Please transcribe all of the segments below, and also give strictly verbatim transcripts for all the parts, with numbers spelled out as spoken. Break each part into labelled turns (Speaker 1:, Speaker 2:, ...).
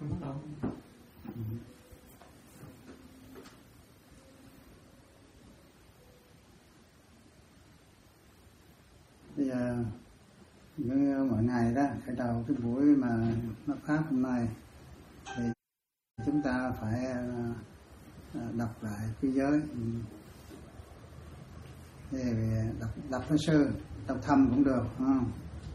Speaker 1: Bắt đầu.
Speaker 2: Bây giờ như mọi ngày đó, khởi đầu cái buổi mà nó pháp hôm nay thì chúng ta phải đọc lại quy giới. Thì đọc, đọc thơ sơ, đọc thầm cũng được, không?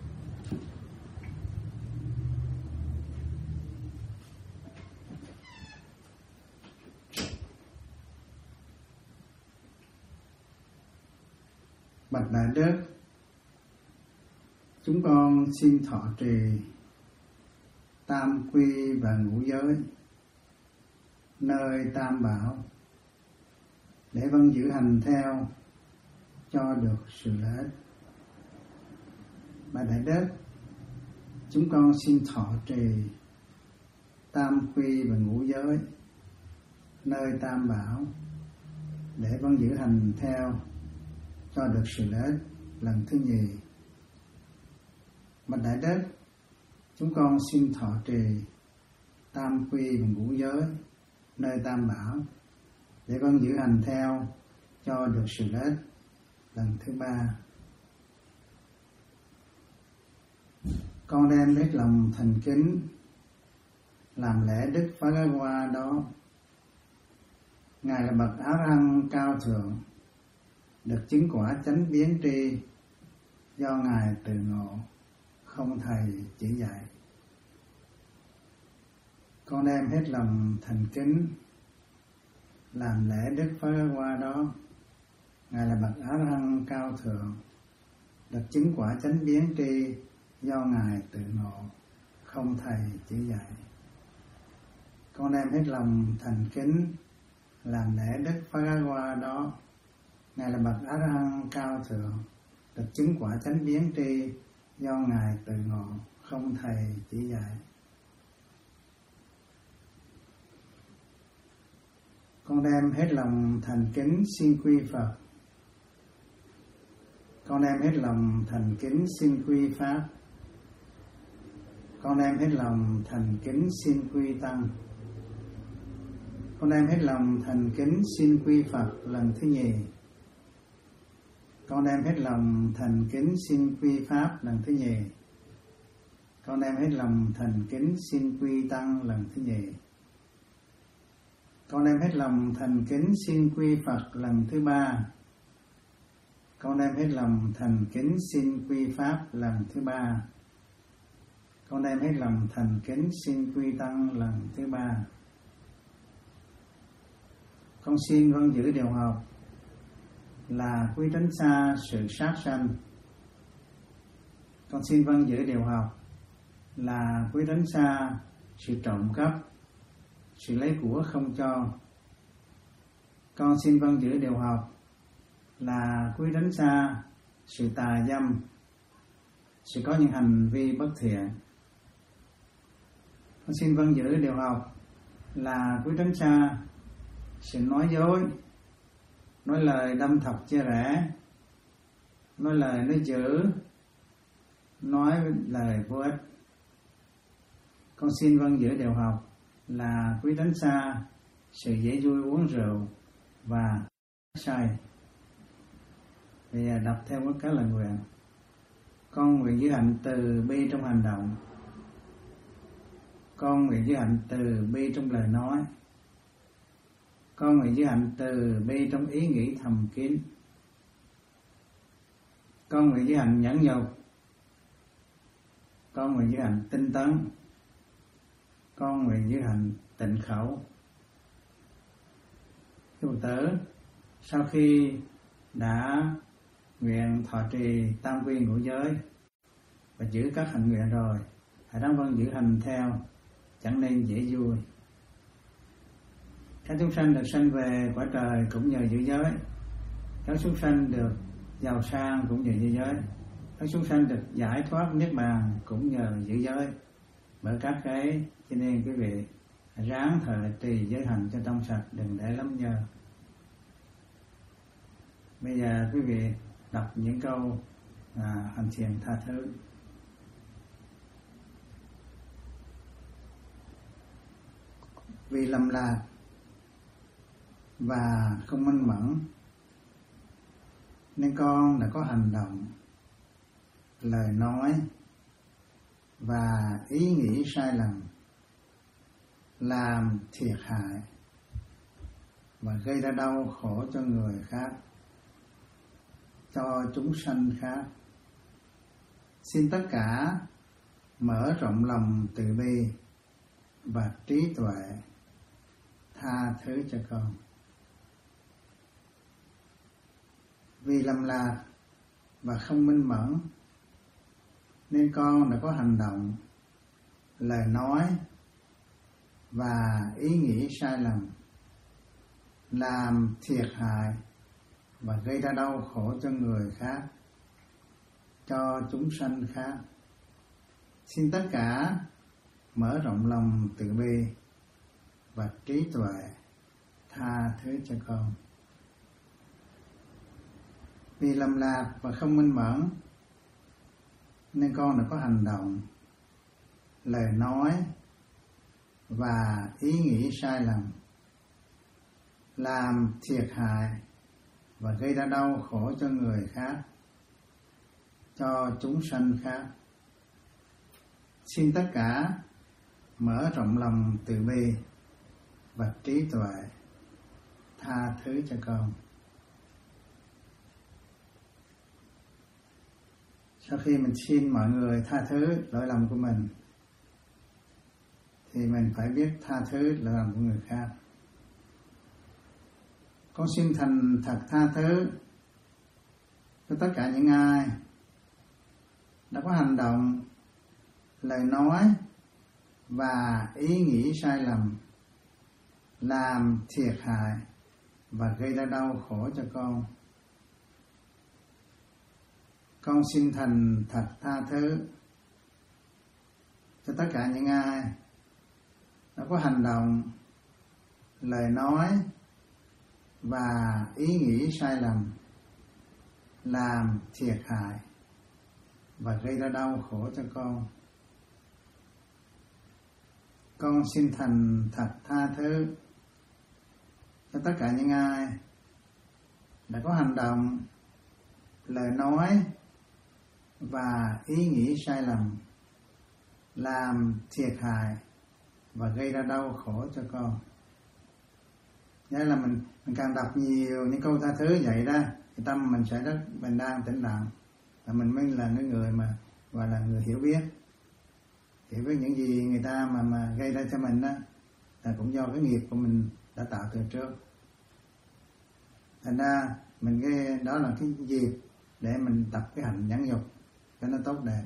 Speaker 2: Bạch Đại Đức, chúng con xin thọ trì tam quy và ngũ giới nơi tam bảo để vâng giữ hành theo cho được sự lợi ích. Bạch Đại Đức, chúng con xin thọ trì tam quy và ngũ giới nơi tam bảo để vâng giữ hành theo cho được sự lợi ích. Lần thứ nhì. Bạch Đại Đức, chúng con xin thọ trì tam quy và ngũ giới nơi tam bảo để vâng giữ hành theo cho được sự lợi ích. Lần thứ ba. Con đem hết lòng thành kính làm lễ Đức Phá Gái Hoa đó. Ngài là bậc Á Hăng cao thượng, được chứng quả chánh biến tri do Ngài tự ngộ, không thầy chỉ dạy. Con đem hết lòng thành kính làm lễ Đức Phá Gái Hoa đó. Ngài là bậc Á Hăng cao thượng, được chứng quả chánh biến tri do Ngài tự ngộ, không thầy chỉ dạy. Con đem hết lòng thành kính làm lễ Đức Phá Gái Hoa đó. Ngài là bậc Á Hăng cao thượng, được chứng quả chánh biến tri do Ngài tự ngộ, không thầy chỉ dạy. Con đem hết lòng thành kính xin quy Phật. Con đem hết lòng thành kính xin quy Pháp. Con đem hết lòng thành kính xin quy Tăng. Con đem hết lòng thành kính xin quy Phật lần thứ nhì. Con đem hết lòng thành kính xin quy Pháp lần thứ nhì. Con đem hết lòng thành kính xin quy Tăng lần thứ nhì. Con đem hết lòng thành kính xin quy Phật lần thứ ba. Con đem hết lòng thành kính xin quy Pháp lần thứ ba. Con đem hết lòng thành kính xin quy Tăng lần thứ ba. Con xin vâng giữ điều học là quy tránh xa sự sát sanh. Con xin vâng giữ điều học là quy tránh xa sự trộm cắp, sự lấy của không cho. Con xin vâng giữ điều học là quy tránh xa sự tà dâm, sự có những hành vi bất thiện. Con xin vâng giữ điều học là quy tránh xa sự nói dối, nói lời đâm thọc chia rẽ, nói lời nói dữ, nói lời vô ích. Con xin vâng giữ điều học là quý tránh xa sự dễ vui uống rượu và say. Bây giờ đọc theo các lời nguyện. Con nguyện giữ hạnh từ bi trong hành động. Con nguyện giữ hạnh từ bi trong lời nói. Con nguyện giữ hạnh từ bi trong ý nghĩ thầm kín. Con nguyện giữ hạnh nhẫn nhục. Con nguyện giữ hạnh tinh tấn. Con nguyện giữ hạnh tịnh khẩu. Thưa Phật tử, sau khi đã nguyện thọ trì tam quy ngũ giới và giữ các hạnh nguyện rồi, hãy ráng vâng giữ hành theo, chẳng nên dễ vui. Các chúng sanh được sanh về cõi trời cũng nhờ giữ giới. Các chúng sanh được giàu sang cũng nhờ giữ giới. Các chúng sanh được giải thoát niết bàn cũng nhờ giữ giới. Bởi các cái cho nên quý vị ráng thờ trì giới hành cho trong sạch, đừng để lắm nhơ. Bây giờ quý vị đọc những câu à, hành thiền tha thứ. vì lầm lạc và không minh mẫn nên con đã có hành động, lời nói và ý nghĩ sai lầm, làm thiệt hại và gây ra đau khổ cho người khác, cho chúng sanh khác. Xin tất cả mở rộng lòng từ bi và trí tuệ, tha thứ cho con. Vì lầm lạc và không minh mẫn nên con đã có hành động, lời nói và ý nghĩ sai lầm, làm thiệt hại và gây ra đau khổ cho người khác, cho chúng sanh khác. Xin tất cả mở rộng lòng từ bi và trí tuệ, tha thứ cho con. Vì lầm lạc và không minh mẫn nên con đã có hành động, lời nói và ý nghĩ sai lầm, làm thiệt hại và gây ra đau khổ cho người khác, cho chúng sanh khác. Xin tất cả mở rộng lòng từ bi và trí tuệ, tha thứ cho con. Sau khi mình xin mọi người tha thứ lỗi lầm của mình thì mình phải biết tha thứ lỗi lầm của người khác. Con xin thành thật tha thứ cho tất cả những ai đã có hành động, lời nói và ý nghĩ sai lầm, làm thiệt hại và gây ra đau khổ cho con. Con xin thành thật tha thứ cho tất cả những ai đã có hành động, lời nói và ý nghĩ sai lầm, làm thiệt hại và gây ra đau khổ cho con. Con xin thành thật tha thứ cho tất cả những ai đã có hành động, lời nói và ý nghĩ sai lầm, làm thiệt hại và gây ra đau khổ cho con. Nghĩa là mình, mình càng đọc nhiều những câu tha thứ vậy đó, thì tâm mình sẽ rất bình an tĩnh lặng, và mình mới là cái người mà gọi là người hiểu biết, hiểu biết những gì người ta mà mà gây ra cho mình đó là cũng do cái nghiệp của mình đã tạo từ trước. Thành ra mình cái đó là cái dịp để mình tập cái hành nhẫn nhục cho nó tốt đẹp.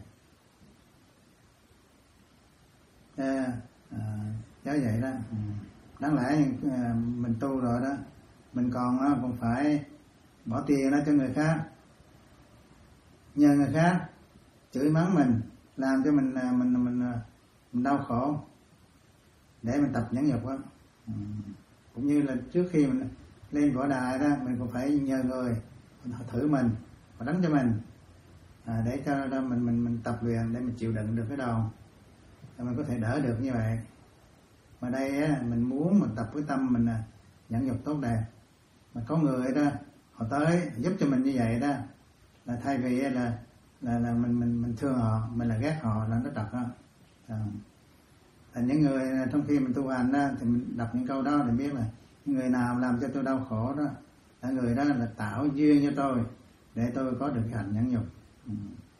Speaker 2: À, à, giáo vậy đó. Ừ. Đáng lẽ à, mình tu rồi đó, mình còn à, còn phải bỏ tiền ra cho người khác, nhờ người khác chửi mắng mình, làm cho mình mình mình, mình, mình đau khổ để mình tập nhẫn nhục đó. Ừ. Cũng như là trước khi mình lên võ đài đó, mình cũng phải nhờ người họ thử mình, họ đánh cho mình, à, để cho đó mình mình mình tập luyện để mình chịu đựng được cái đầu, để mình có thể đỡ được như vậy. Mà đây á, mình muốn mình tập với tâm mình là nhẫn nhục tốt đẹp, mà có người đó họ tới giúp cho mình như vậy đó, là thay vì là là là mình mình mình thương họ, mình là ghét họ là nó trật đó. À, là những người trong khi mình tu hành đó thì mình đọc những câu đó để biết là người nào làm cho tôi đau khổ đó là người đó là tạo duyên cho tôi để tôi có được cái hạnh nhẫn nhục. Ừ.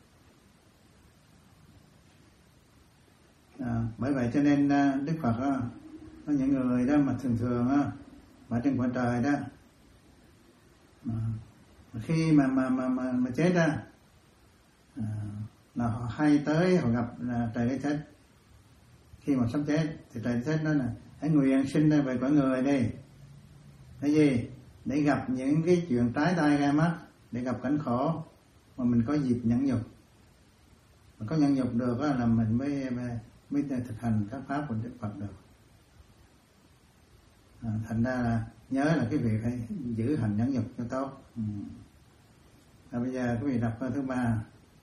Speaker 2: À, bởi vậy cho nên Đức Phật đó, có những người đó mà thường thường đó, mà trên cõi trời đó, mà khi mà mà mà mà, mà chết đó, à, là họ hay tới họ gặp là trời cái chết. Khi mà sắp chết thì trời chết đó là hãy nguyện sinh ra về cõi người đi. Cái gì? Để gặp những cái chuyện trái tai gai mắt, để gặp cảnh khổ mà mình có dịp nhẫn nhục. Mà có nhẫn nhục được đó, là mình mới mới thực hành các pháp của Đức Phật được. À, thành ra là nhớ là cái việc phải giữ hành nhẫn nhục cho tốt. Ừ. À, bây giờ quý vị đọc câu thứ ba.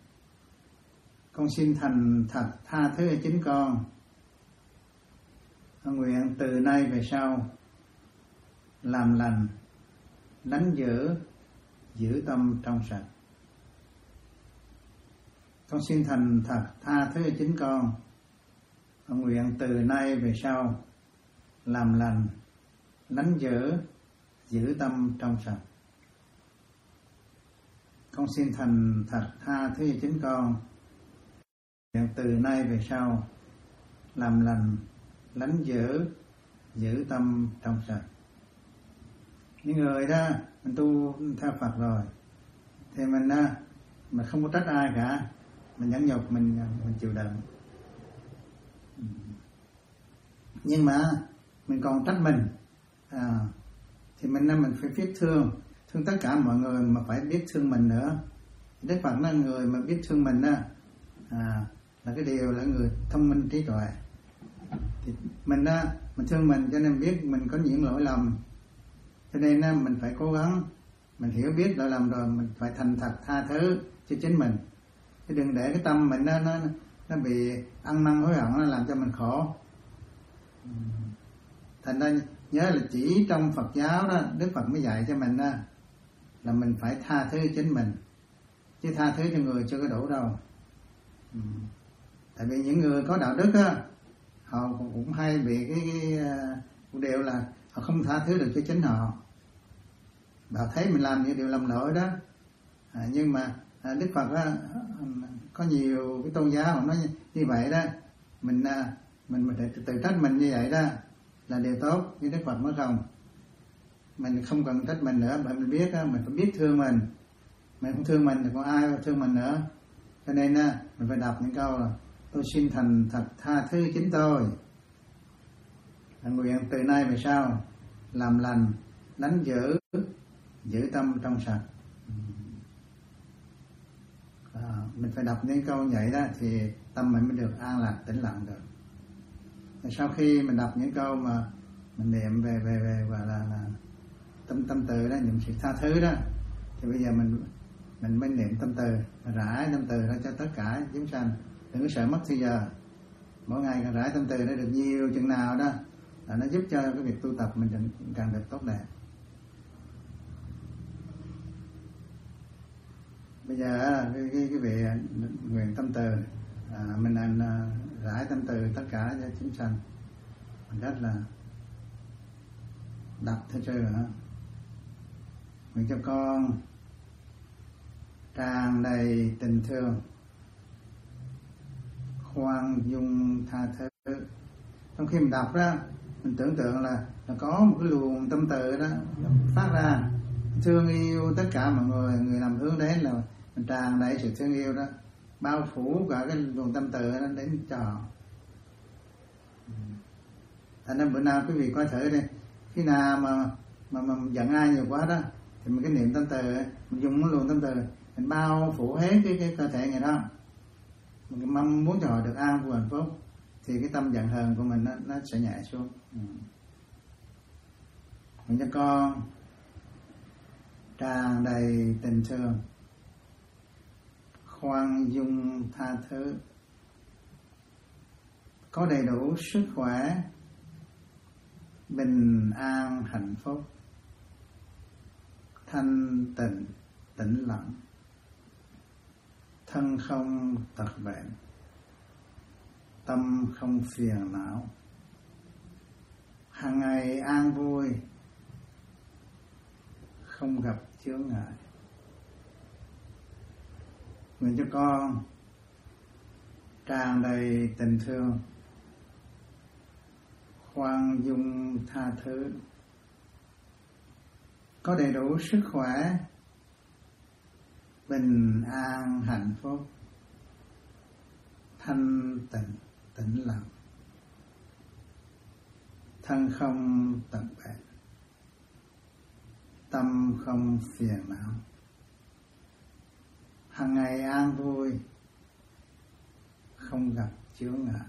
Speaker 2: Con xin thành thật tha thứ cho chính con Nguyện từ nay về sau làm lành, lánh dữ, giữ tâm trong sạch. Con xin thành thật tha thứ chính con. Nguyện từ nay về sau làm lành, lánh dữ, giữ tâm trong sạch. Con xin thành thật tha thứ chính con. Nguyện từ nay về sau làm lành, lánh dữ, giữ tâm trong sạch. Những người đó mình tu theo Phật rồi thì mình mình không có trách ai cả, mình nhẫn nhục, mình mình chịu đựng. Nhưng mà mình còn trách mình à, thì mình mình phải biết thương thương tất cả mọi người, mà phải biết thương mình nữa. Đức Phật là người mà biết thương mình á, à, là cái điều là người thông minh trí tuệ. Thì mình á, mình thương mình cho nên biết mình có những lỗi lầm, cho nên á, mình phải cố gắng, mình hiểu biết lỗi lầm rồi mình phải thành thật tha thứ cho chính mình, chứ đừng để cái tâm mình nó nó nó bị ăn năn hối hận, nó làm cho mình khổ. Thành ra nhớ là chỉ trong Phật giáo đó, Đức Phật mới dạy cho mình đó, là mình phải tha thứ chính mình, chứ tha thứ cho người chưa có đủ đâu. Tại vì những người có đạo đức á, họ cũng hay bị cái, cái, cái điều là họ không tha thứ được cho chính họ. Họ thấy mình làm những điều lầm lỗi đó. À, nhưng mà à, Đức Phật á, có nhiều cái tôn giáo họ nói như vậy đó, mình mình mình tự, tự trách mình như vậy đó là điều tốt, nhưng Đức Phật nói không, mình không cần trách mình nữa, bởi mình biết đó, mình phải biết thương mình. Mình không thương mình thì còn ai thương mình nữa. Cho nên á, mình phải đọc những câu là tôi xin thành thật tha thứ chính tôi. Nguyện từ nay về sau làm lành, lánh dữ, giữ tâm trong sạch. À, mình phải đọc những câu như vậy đó thì tâm mình mới được an lạc, tĩnh lặng được. Và sau khi mình đọc những câu mà mình niệm về về về gọi là, là tâm tâm từ đó, niệm sự tha thứ đó, thì bây giờ mình mình mới niệm tâm từ, rải tâm từ ra cho tất cả chúng sanh, đừng có sợ mất thời giờ. Mỗi ngày càng rải tâm từ nó được nhiều chừng nào đó là nó giúp cho cái việc tu tập mình càng được tốt đẹp. Bây giờ cái cái, cái vị nguyện tâm từ, à, mình anh rải tâm từ tất cả cho chúng sanh, mình rất là đọc theo sư nữa. Nguyện cho con tràn đầy tình thương, khoan dung tha thứ. Trong khi mình đọc đó, mình tưởng tượng là, là có một cái luồng tâm từ đó phát ra, thương yêu tất cả mọi người, người làm hướng đến là mình tràn đầy sự thương yêu đó, bao phủ cả cái luồng tâm từ đó đến trò. Thành ra bữa nào quý vị coi thử đi, khi nào mà mà, mà giận ai nhiều quá đó thì mình cái niệm tâm từ, mình dùng cái luồng tâm từ mình bao phủ hết cái cái cơ thể người đó, mình mong muốn cho họ được an vui hạnh phúc, thì cái tâm giận hờn của mình nó, nó sẽ nhẹ xuống. Ừ. Mình cho con tràn đầy tình thương, khoan dung tha thứ, có đầy đủ sức khỏe, bình an hạnh phúc, thanh tịnh tĩnh lặng, thân không tật bệnh, tâm không phiền não, hàng ngày an vui, không gặp chướng ngại. Nguyện cho con tràn đầy tình thương, khoan dung tha thứ, có đầy đủ sức khỏe, bình an hạnh phúc, thanh tịnh tĩnh lặng, thân không tật bệnh, tâm không phiền não, hàng ngày an vui, không gặp chướng ngại.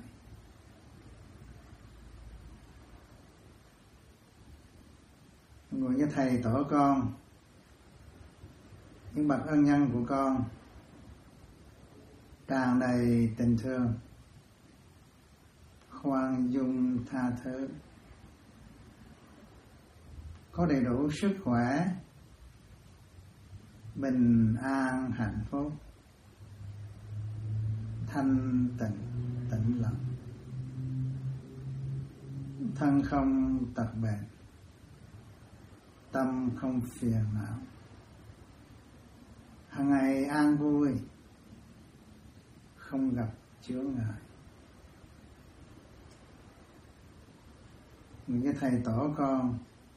Speaker 2: Nguyện cho thầy tổ con, những bậc ân nhân của con tràn đầy tình thương, khoan dung tha thứ, có đầy đủ sức khỏe, bình an hạnh phúc, thanh tịnh tĩnh lặng, thân không tật bệnh, tâm không phiền não, hàng ngày an vui, không gặp chướng ngại. Những cái thầy tổ con,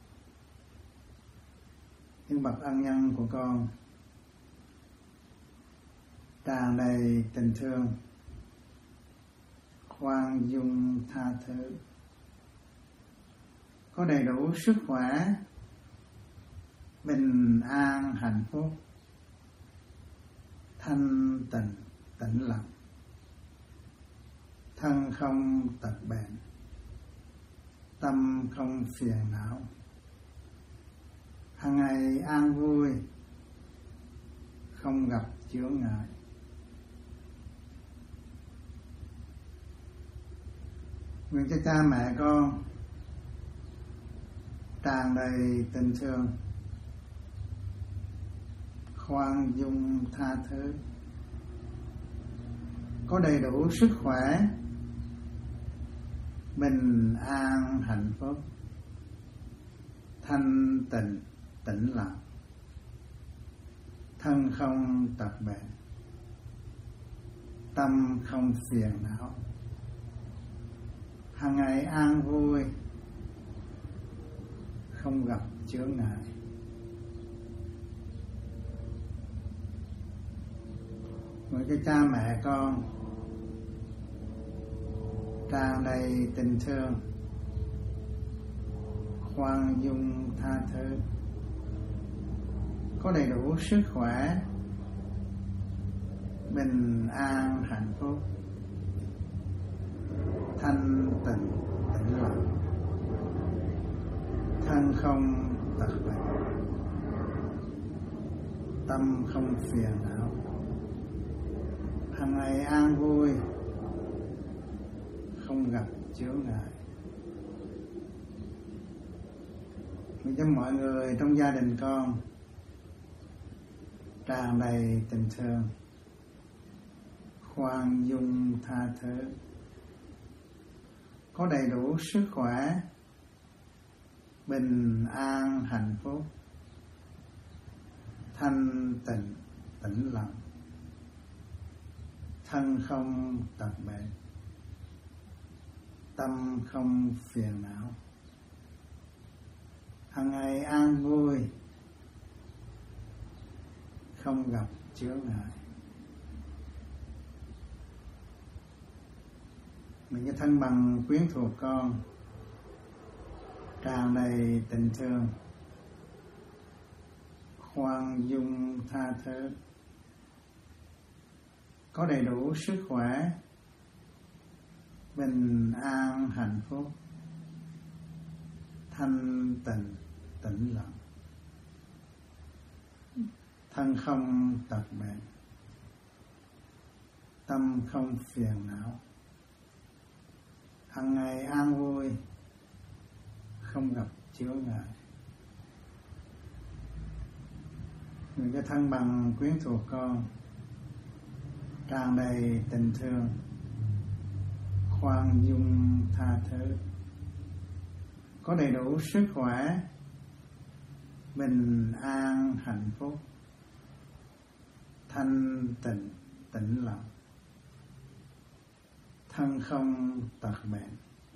Speaker 2: những bậc ân nhân của con tràn đầy tình thương, khoan dung tha thứ, có đầy đủ sức khỏe, bình an hạnh phúc, thanh tịnh tĩnh lặng, thân không tật bệnh, tâm không phiền não, hàng ngày an vui, không gặp chướng ngại. Nguyện cho cha mẹ con tràn đầy tình thương, khoan dung tha thứ, có đầy đủ sức khỏe, bình an hạnh phúc, thanh tịnh tĩnh lặng, thân không tật bệnh, tâm không phiền não, hàng ngày an vui, không gặp chướng ngại. Nguyện cho cha mẹ con tràn đầy tình thương, khoan dung tha thứ, có đầy đủ sức khỏe, bình an hạnh phúc, thanh tịnh tĩnh lặng, thân không tật bệnh, tâm không phiền não, hàng ngày an vui, không gặp chướng ngại. Nguyện cho mọi người trong gia đình con tràn đầy tình thương, khoan dung tha thứ, có đầy đủ sức khỏe, bình an hạnh phúc, thanh tịnh tĩnh lặng, thân không tật bệnh, tâm không phiền não, hàng ngày an vui, không gặp chướng ngại. Mình cái thân bằng quyến thuộc con tràn đầy tình thương, khoan dung tha thứ, có đầy đủ sức khỏe, bình an hạnh phúc, thanh tịnh tĩnh lặng, thân không tật bệnh, tâm không phiền não, hàng ngày an vui, không gặp chướng ngại. Người cái thân bằng quyến thuộc con tràn đầy tình thương, khoan dung tha thứ, có đầy đủ sức khỏe, bình an hạnh phúc, thanh tịnh tĩnh lặng, thân không tật bệnh,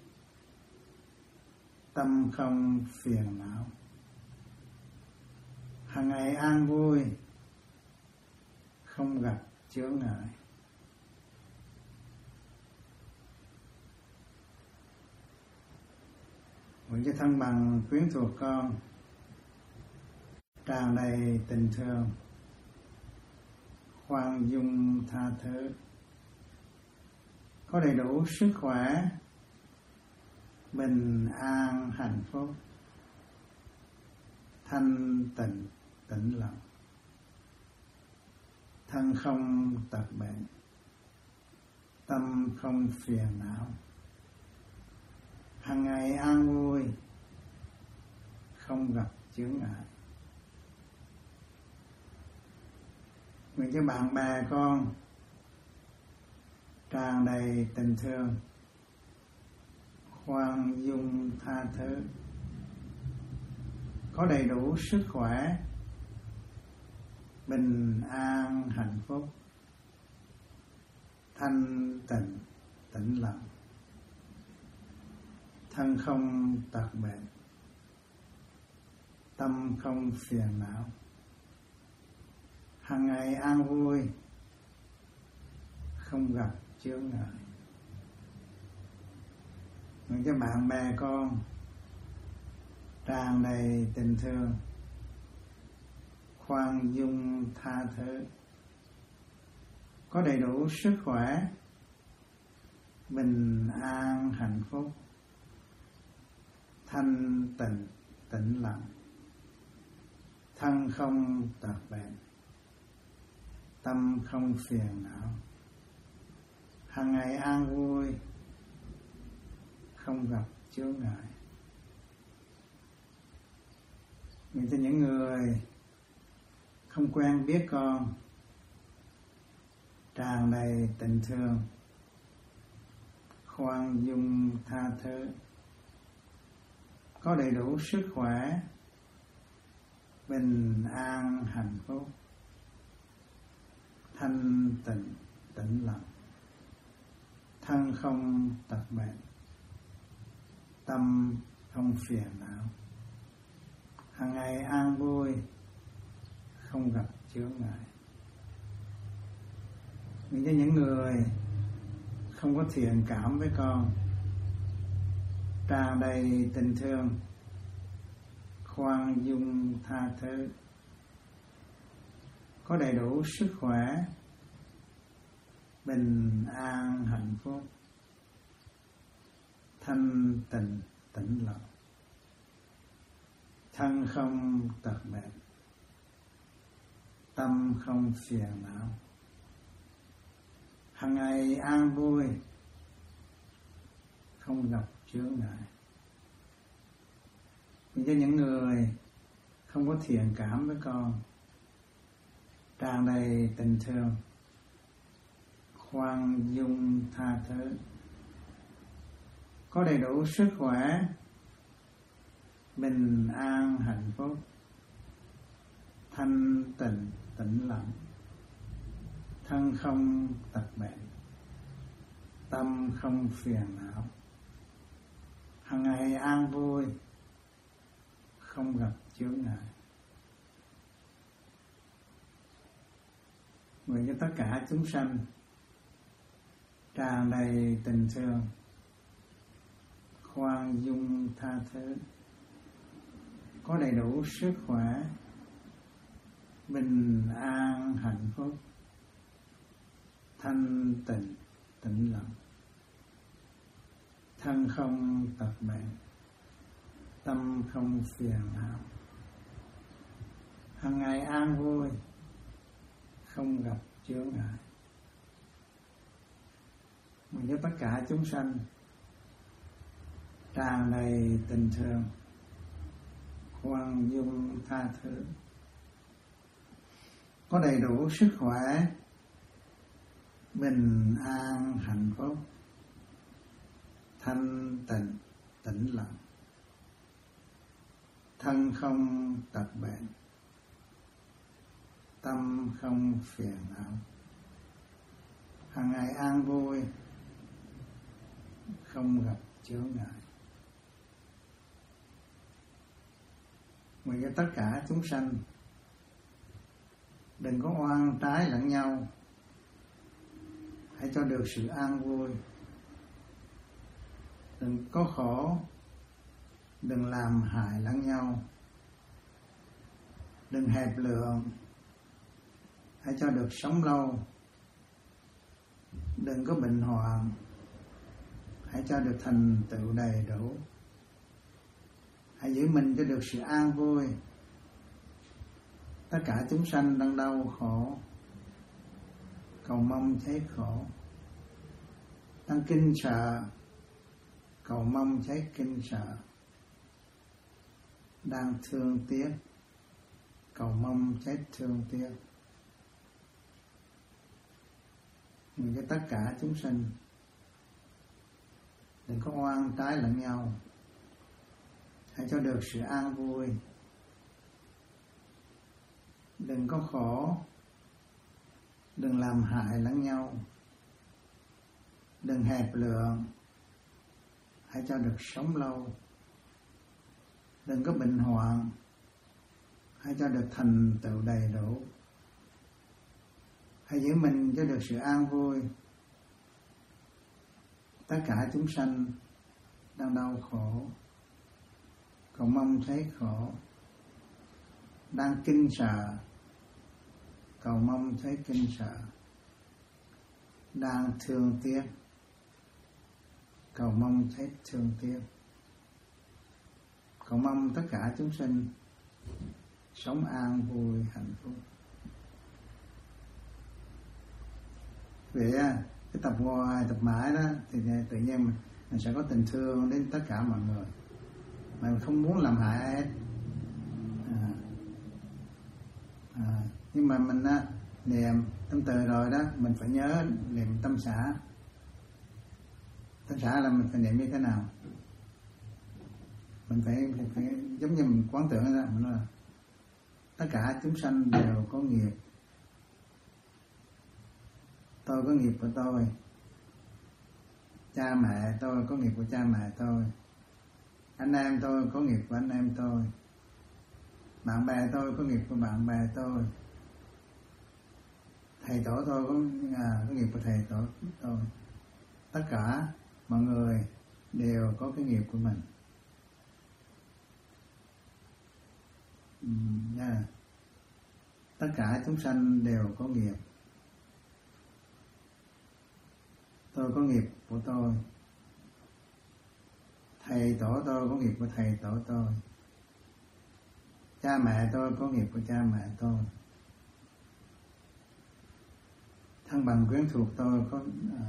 Speaker 2: tâm không phiền não, hàng ngày an vui, không gặp chướng ngại. Nguyện cho thân bằng quyến thuộc con tràn đầy tình thương, khoan dung tha thứ, có đầy đủ sức khỏe, bình an hạnh phúc, thanh tịnh tĩnh lặng, thân không tật bệnh, tâm không phiền não, hàng ngày an vui, không gặp chướng ngại. Nguyện cho bạn bè con tràn đầy tình thương, khoan dung tha thứ, có đầy đủ sức khỏe, bình an hạnh phúc, thanh tịnh tĩnh lặng, thân không tật bệnh, tâm không phiền não, hàng ngày an vui, không gặp chướng ngại. Nguyện cho bạn bè con tràn đầy tình thương, khoan dung tha thứ, có đầy đủ sức khỏe, bình an hạnh phúc, thanh tịnh tĩnh lặng, thân không tật bệnh, tâm không phiền não, hàng ngày an vui, không gặp chướng ngại. Nguyện cho những người không quen biết con tràn đầy tình thương, khoan dung tha thứ, có đầy đủ sức khỏe, bình an hạnh phúc, thanh tịnh tĩnh lặng, thân không tật bệnh, tâm không phiền não, hàng ngày an vui, không gặp chướng ngại. Những cho những người không có thiện cảm với con tràn đầy tình thương, khoan dung tha thứ, có đầy đủ sức khỏe, bình an hạnh phúc, thanh tịnh tĩnh lặng, thân không tật bệnh, tâm không phiền não, hàng ngày an vui, không gặp chướng ngại. Nhưng cho những người không có thiện cảm với con tràn đầy tình thương, khoan dung tha thứ, có đầy đủ sức khỏe, bình an hạnh phúc, thanh tịnh tĩnh lặng, thân không tật bệnh, tâm không phiền não, hàng ngày an vui, không gặp chướng ngại. Nguyện cho tất cả chúng sanh tràn đầy tình thương, khoan dung tha thứ, có đầy đủ sức khỏe, bình an hạnh phúc, thanh tịnh tĩnh lặng, thân không tật bệnh, tâm không phiền não, hàng ngày an vui, không gặp chướng ngại. Nguyện cho tất cả chúng sanh tràn đầy tình thương, khoan dung tha thứ, có đầy đủ sức khỏe, bình an hạnh phúc, thanh tịnh tĩnh lặng, thân không tật bệnh, tâm không phiền não, hàng ngày an vui, không gặp chướng ngại. Nguyện cho tất cả chúng sanh đừng có oan trái lẫn nhau, hãy cho được sự an vui, đừng có khổ, đừng làm hại lẫn nhau, đừng hẹp lượng, hãy cho được sống lâu, đừng có bệnh hoạn, hãy cho được thành tựu đầy đủ, hãy giữ mình cho được sự an vui. Tất cả chúng sanh đang đau khổ, cầu mong thấy khổ, đang kinh sợ, cầu mong thấy kinh sợ, đang thương tiếc, cầu mong thấy thương tiếc. Nguyện cho tất cả chúng sinh đừng có oan trái lẫn nhau, hãy cho được sự an vui, đừng có khổ, đừng làm hại lẫn nhau, đừng hẹp lượng, hãy cho được sống lâu, đừng có bệnh hoạn, hãy cho được thành tựu đầy đủ, hãy giữ mình cho được sự an vui. Tất cả chúng sanh đang đau khổ, cầu mong thấy khổ, đang kinh sợ, cầu mong thấy kinh sợ, đang thương tiếc, cầu mong thấy thương tiếc. Cầu mong tất cả chúng sinh sống an vui hạnh phúc. Vậy cái tập hoài tập mãi đó thì tự nhiên mình, mình sẽ có tình thương đến tất cả mọi người, mà mình không muốn làm hại ai hết. À, à, nhưng mà mình á, niệm tâm từ rồi đó, mình phải nhớ niệm tâm xã. Tâm xã là mình phải niệm như thế nào? Mình phải, phải, phải giống như mình quán tưởng ra, mình nói là tất cả chúng sanh đều có nghiệp. Tôi có nghiệp của tôi, cha mẹ tôi có nghiệp của cha mẹ tôi, anh em tôi có nghiệp của anh em tôi, bạn bè tôi có nghiệp của bạn bè tôi, thầy tổ tôi có, à, có nghiệp của thầy tổ tôi. Tất cả mọi người đều có cái nghiệp của mình. uhm, yeah. Tất cả chúng sanh đều có nghiệp. Tôi có nghiệp của tôi, thầy tổ tôi có nghiệp của thầy tổ tôi, cha mẹ tôi có nghiệp của cha mẹ tôi, thân bằng quyến thuộc tôi có à,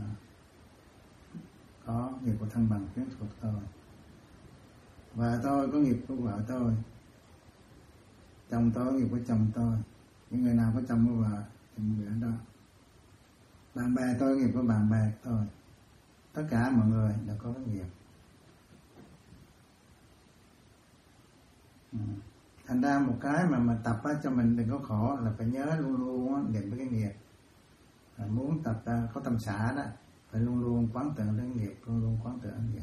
Speaker 2: có nghiệp của thân bằng quyến thuộc tôi, vợ tôi có nghiệp của vợ tôi, chồng tôi có nghiệp của chồng tôi. Những người nào có chồng có vợ thì người đó. Bạn bè tôi nghiệp của bạn bè tôi. Tất cả mọi người đều có cái nghiệp. ừ. Thành ra một cái mà mà tập á, cho mình đừng có khổ là phải nhớ luôn luôn á, niệm với cái nghiệp. Và muốn tập á, có tâm xã đó, phải luôn luôn quán tưởng đến nghiệp, luôn luôn quán tưởng đến nghiệp.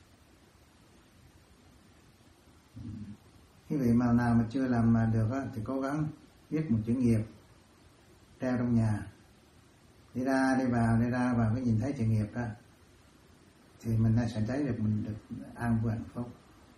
Speaker 2: ừ. Quý vị mà nào mà chưa làm mà được á, thì cố gắng viết một chữ nghiệp treo trong nhà, đi ra đi vào đi ra vào cái nhìn thấy chữ nghiệp đó thì mình sẽ thấy được mình được an vui hạnh phúc.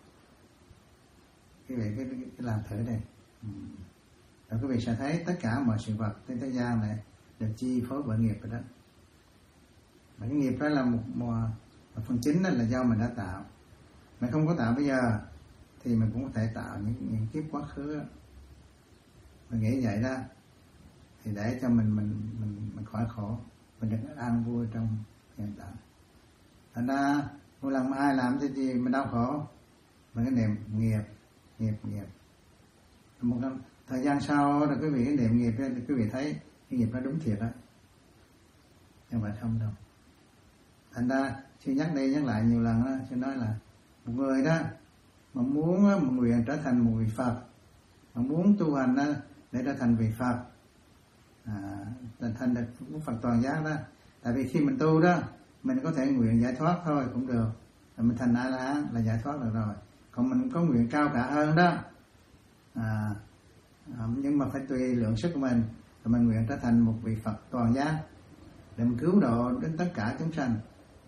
Speaker 2: Quý vị cái, cái, cái làm thử đây. ừ. Rồi quý vị sẽ thấy tất cả mọi sự vật trên thế gian này được chi phối bởi nghiệp rồi đó. Mà cái nghiệp đó là một, một, một phần chính đó là do mình đã tạo. Mình không có tạo bây giờ thì mình cũng có thể tạo những, những kiếp quá khứ. Mình nghĩ vậy đó thì để cho mình mình mình mình khỏi khổ, mình được an vui trong hiện tại. Thành ra mỗi lần mà ai làm cái gì mình đau khổ, mình cái niệm nghiệp nghiệp nghiệp. Một năm thời gian sau rồi quý vị cái niệm nghiệp thì quý vị thấy cái nghiệp nó đúng thiệt đó, nhưng mà không đâu. Thành ra sư nhắc đi nhắc lại nhiều lần đó, sư nói là một người đó mà muốn mà nguyện trở thành một vị Phật, mà muốn tu hành đó để trở thành vị Phật, à, thành được Phật toàn giác đó. Tại vì khi mình tu đó, mình có thể nguyện giải thoát thôi cũng được, rồi mình thành A La Hán là giải thoát được rồi. Còn mình có nguyện cao cả hơn đó, à, à, nhưng mà phải tùy lượng sức của mình, rồi mình nguyện trở thành một vị Phật toàn giác để mình cứu độ đến tất cả chúng sanh,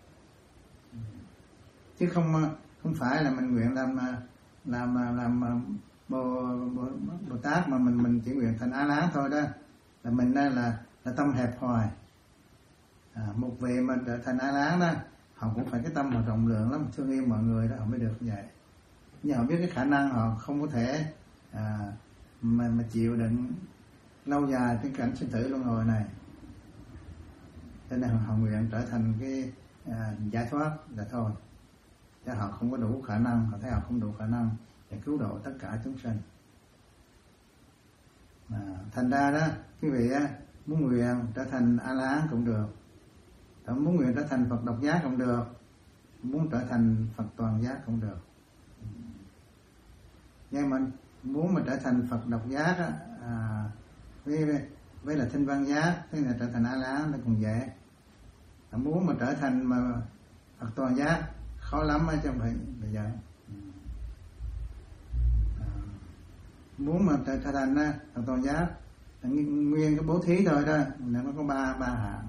Speaker 2: chứ không không phải là mình nguyện làm làm làm, làm bồ, bồ, bồ tát mà mình mình chỉ nguyện thành A La Hán thôi đó, là mình đây là là tâm hẹp hòi. À, một vị mà thành A La Hán đó, họ cũng phải cái tâm họ rộng lượng lắm, thương yêu mọi người đó, họ mới được như vậy. Nhưng họ biết cái khả năng họ không có thể à, mà mà chịu đựng lâu dài cái cảnh sinh tử luân hồi này, cho nên họ nguyện trở thành cái à, giải thoát là thôi. Chứ họ không có đủ khả năng, họ thấy họ không đủ khả năng để cứu độ tất cả chúng sinh. À, thành ra đó quý vị á, muốn nguyện trở thành A La Hán cũng được, muốn nguyện trở thành Phật độc giác cũng được, muốn trở thành Phật toàn giác cũng được. Nhưng mà muốn mà trở thành Phật độc giác á, à, với với là Thanh Văn giác, tức là trở thành A La Hán nó cũng dễ. À, muốn mà trở thành mà Phật toàn giác khó lắm á, chứ không phải bây giờ. À, muốn mà trở thành Phật toàn giác nguyên cái bố thí thôi đó, nó có ba ba hạng.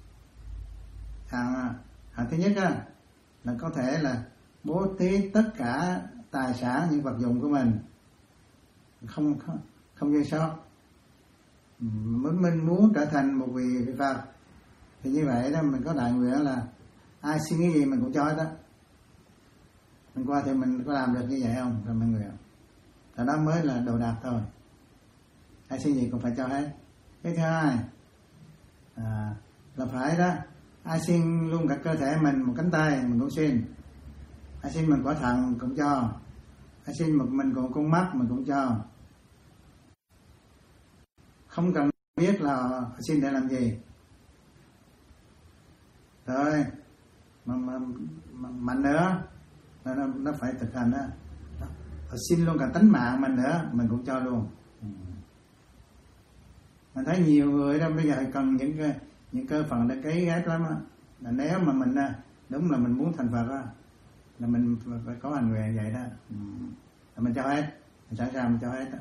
Speaker 2: Hạng hạng thứ nhất á, là có thể là bố thí tất cả tài sản những vật dụng của mình, không không, không dư sót. Mình, mình muốn trở thành một vị Phật thì như vậy đó, mình có đại nguyện là ai xin cái gì mình cũng cho đó. Mình qua thì mình có làm được như vậy không? Rồi mình nguyện. Rồi đó mới là đồ đạc thôi. Ai xin gì cũng phải cho hết. Cái thứ hai à, là phải đó, ai xin luôn cả cơ thể mình, một cánh tay mình cũng xin. Ai xin mình quả thận cũng cho. Ai xin một mình còn con mắt mình cũng cho. Không cần biết là xin để làm gì. Rồi mà, mà, mà mạnh nữa nó, nó phải thực hành đó. Xin luôn cả tánh mạng mình nữa mình cũng cho luôn. Mình thấy nhiều người đó bây giờ cần những cái những cơ phận để cấy ghét lắm á. Là nếu mà mình đúng là mình muốn thành Phật á, là mình phải có hành nguyện vậy đó. Là mình cho hết, mình sẵn sàng mình cho hết đó.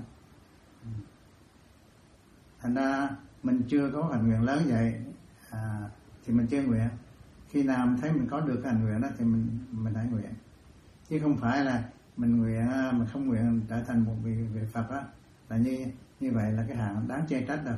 Speaker 2: Thành ra mình chưa có hành nguyện lớn vậy à, thì mình chưa nguyện. Khi nào mình thấy mình có được hành nguyện đó thì mình mình hãy nguyện, chứ không phải là mình nguyện mà không nguyện trở thành một vị, vị Phật á, là như như vậy là cái hạng đáng chê trách rồi.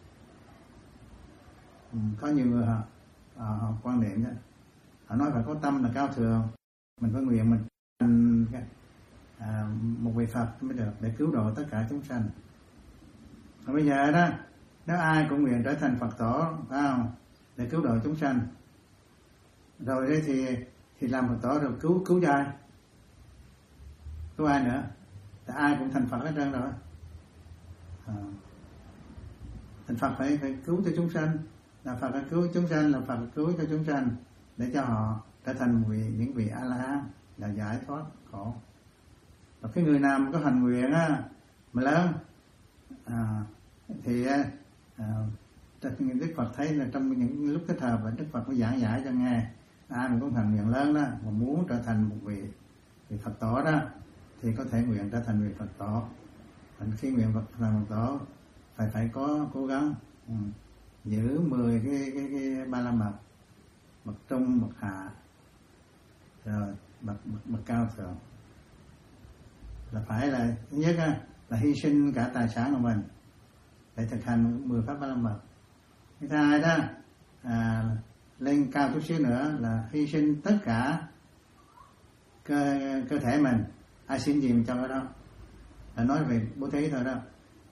Speaker 2: Ừ, có nhiều người họ, họ, họ quan niệm đó, họ nói phải có tâm là cao thượng, mình phải nguyện mình thành à, một vị Phật mới được để cứu độ tất cả chúng sanh. Còn bây giờ đó, nếu ai cũng nguyện trở thành Phật tổ, phải không, để cứu độ chúng sanh, rồi đấy thì thì làm Phật tổ rồi cứu cứu cho ai? Cứu ai nữa? Thì ai cũng thành Phật hết trơn rồi. À, thành Phật phải phải cứu cho chúng sanh, là Phật phải cứu chúng sanh, là Phật cứu cho chúng sanh để cho họ trở thành vị, những vị A La Hán là giải thoát khổ. Và cái người nào có hành nguyện á mà lớn à, thì à, Đức Phật thấy là trong những lúc cái thời và Đức Phật có giảng giải cho nghe, ai mà có hành nguyện lớn đó mà muốn trở thành một vị, vị Phật tổ đó thì có thể nguyện trở thành vị Phật tổ. Thành khi nguyện Phật thành Phật tổ phải phải có cố gắng ừ, giữ mười cái cái cái ba la mật, bậc trung, bậc hạ, rồi bậc bậc, bậc cao thượng. Là phải là thứ nhất á, là hy sinh cả tài sản của mình để thực hành mười pháp ba la mật. Thứ hai đó à, lên cao chút xíu nữa là hy sinh tất cả cơ cơ thể mình, ai xin gì mình cho cái đó, là nói về bố thí thôi đó.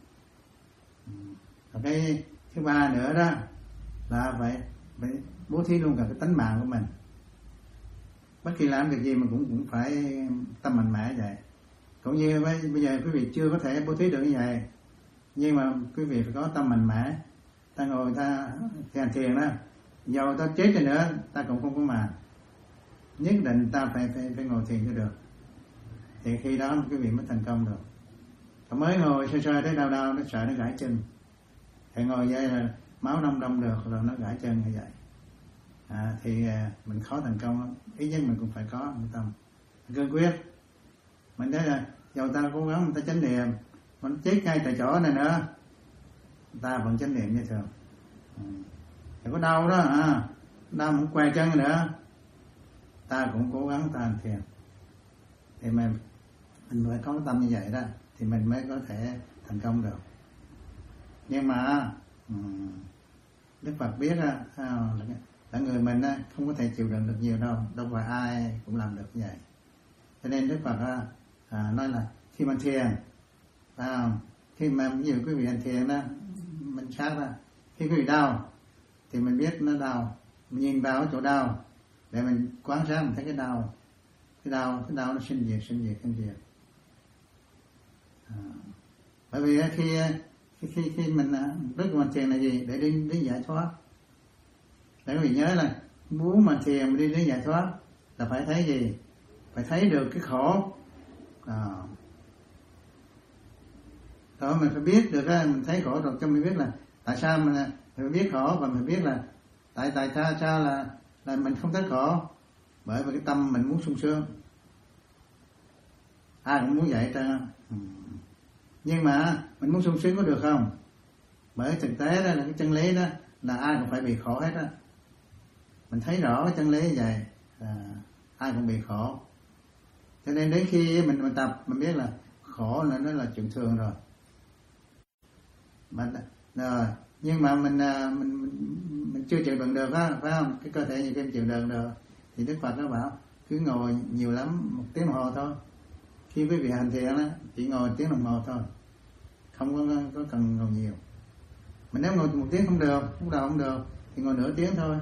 Speaker 2: Và cái thứ ba nữa đó là phải, phải bố thí luôn cả cái tánh mạng của mình. Bất kỳ làm việc gì mà cũng cũng phải tâm mạnh mẽ vậy. Cũng như bây giờ quý vị chưa có thể bố thí được như vậy, nhưng mà quý vị phải có tâm mạnh mẽ. Ta ngồi ta thiền thiền đó, dầu ta chết đi nữa ta cũng không có màng, nhất định ta phải phải, phải ngồi thiền cho được, thì khi đó quý vị mới thành công được. Còn mới ngồi sơ sơ thấy đau đau, nó sợ nó gãy chân, thì ngồi vậy là máu đông đông được rồi nó gãy chân như vậy à, thì mình khó thành công lắm. Ít nhất mình cũng phải có một tâm cương quyết. Mình thấy là dầu ta cố gắng mình ta chánh niệm, mình chết ngay tại chỗ này nữa ta vẫn chánh niệm như thường. Thì có đau đó à, đau không quay chân nữa ta cũng cố gắng ta hành thiền. Thì mình mình phải có tâm như vậy đó thì mình mới có thể thành công được. Nhưng mà Đức Phật biết đó, là người mình không có thể chịu đựng được nhiều đâu, đâu phải ai cũng làm được như vậy. Cho nên Đức Phật à, nói là khi mình thiền, à, khi mà ví dụ quý vị hành thiền đó, mình sát ra, khi quý vị đau thì mình biết nó đau, mình nhìn vào chỗ đau để mình quan sát mình thấy cái đau, cái đau cái đau nó sinh diệt sinh diệt sinh diệt. À, bởi vì khi khi khi, khi mình rất là thiền là gì? Để đi đến giải thoát. Để quý vị nhớ là muốn mà thiền đi đến giải thoát là phải thấy gì? Phải thấy được cái khổ. À, rồi mình phải biết được á, mình thấy khổ rồi cho mình biết là tại sao mình phải biết khổ, và mình biết là tại tại sao sao là là mình không thấy khổ, bởi vì cái tâm mình muốn sung sướng. Ai cũng muốn vậy trơn. Ừ. Nhưng mà mình muốn sung sướng có được không? Bởi thực tế đó là cái chân lý đó là ai cũng phải bị khổ hết á. Mình thấy rõ cái chân lý như vậy, à, ai cũng bị khổ. Cho nên đến khi mình mình tập mình biết là khổ là nó là chuyện thường rồi. Mình, rồi nhưng mà mình mình mình, mình chưa chịu đựng được á, phải không? Cái cơ thể nhiều khi chịu đựng được thì Đức Phật nó bảo cứ ngồi nhiều lắm một tiếng đồng hồ thôi. Khi quý vị hành thiền á chỉ ngồi một tiếng đồng hồ thôi, không có, có cần ngồi nhiều. Mà nếu ngồi một tiếng không được, lúc đầu không được thì ngồi nửa tiếng thôi.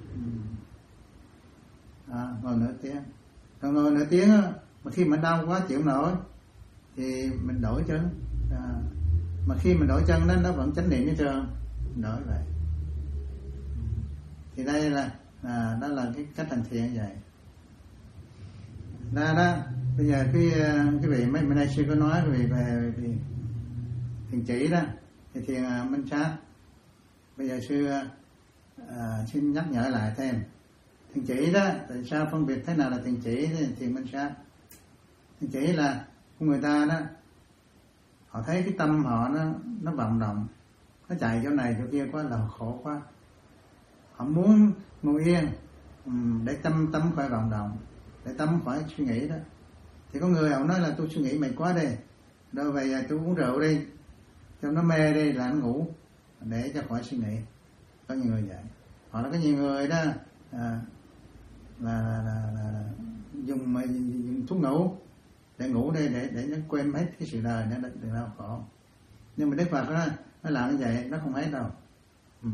Speaker 2: À, ngồi nửa tiếng. Còn ngồi nửa tiếng á, mà khi mình đau quá chịu nổi thì mình đổi chân. À, mà khi mình đổi chân đó nó vẫn chánh niệm hết trơn, đổi vậy. Thì đây là à, đó là cái cách hành thiền vậy. Đó đó, bây giờ cái cái vị mấy mấy nay sư có nói về về, về thiền chỉ đó, thì thiền uh, minh sát. Bây giờ sư uh, xin nhắc nhở lại thêm thiền chỉ đó, tại sao phân biệt thế nào là thiền chỉ với thiền minh sát? Thiền chỉ là người ta đó, họ thấy cái tâm họ nó nó vọng động, nó chạy chỗ này chỗ kia quá là khổ quá, họ muốn ngồi yên để tâm tâm khỏi vọng động, để tâm khỏi suy nghĩ đó. Thì có người họ nói là tôi suy nghĩ mệt quá đi, đâu về tôi uống rượu đi cho nó mê đi, là nó ngủ để cho khỏi suy nghĩ. Có nhiều người vậy. Hoặc là có nhiều người đó à, là, là, là, là dùng, dùng thuốc ngủ để ngủ đây, để để nó quên hết cái sự đời, nó đừng đau khổ. Nhưng mà Đức Phật đó, nó làm như vậy nó không hết đâu. Ừ.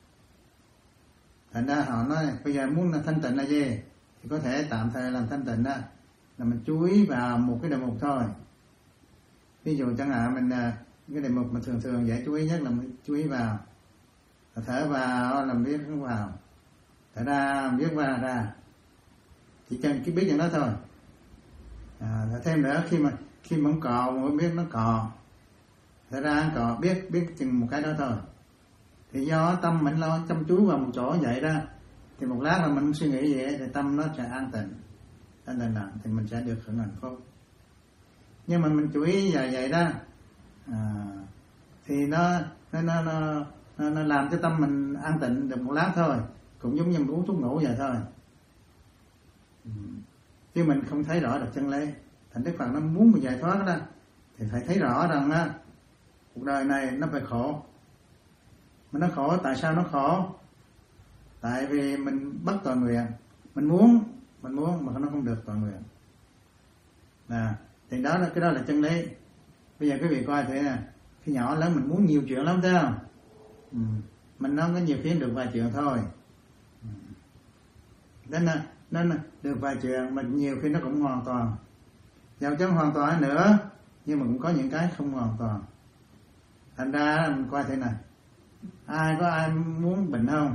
Speaker 2: Thành ra họ nói bây giờ muốn thanh tịnh là gì thì có thể tạm thời làm thanh tịnh đó là mình chú ý vào một cái đề mục thôi. Ví dụ chẳng hạn mình cái đề mục mà thường thường dễ chú ý nhất là mình chú ý vào, thở vào làm biết nó vào, thở ra làm biết vào ra, chỉ cần cái biếtอย่างđó thôi. À, thêm nữa khi mà khi mà không cò mới biết nó cò, thở ra cò biết biết chừng một cái đó thôi. Thì do tâm mình lo chăm chú vào một chỗ vậy đó, thì một lát là mình suy nghĩ vậy thì tâm nó sẽ an tịnh, an tịnh lặng thì mình sẽ được hưởng hạnh phúc. Nhưng mà mình chú ý vậy vậy đó à, thì nó nó, nó nó nó nó làm cho tâm mình an tịnh được một lát thôi, cũng giống như mình uống thuốc ngủ vậy thôi. Ừ. Chứ mình không thấy rõ được chân lý. Thành Đức Phật nó muốn mình giải thoát đó thì phải thấy rõ rằng á, cuộc đời này nó phải khổ. Mà nó khổ tại sao nó khổ? Tại vì mình bất toàn nguyện, mình muốn mình muốn mà nó không được toàn nguyện. Nè, thì đó là cái đó là chân lý. Bây giờ quý vị coi thế nè, khi nhỏ lớn mình muốn nhiều chuyện lắm thấy không? Ừ. Mình nó có nhiều khi được vài chuyện thôi. Ừ. Nên là nên là được vài chuyện mà nhiều khi nó cũng hoàn toàn. Dẫu chẳng hoàn toàn nữa, nhưng mà cũng có những cái không hoàn toàn. Thành ra mình coi thế này, ai có ai muốn bệnh không?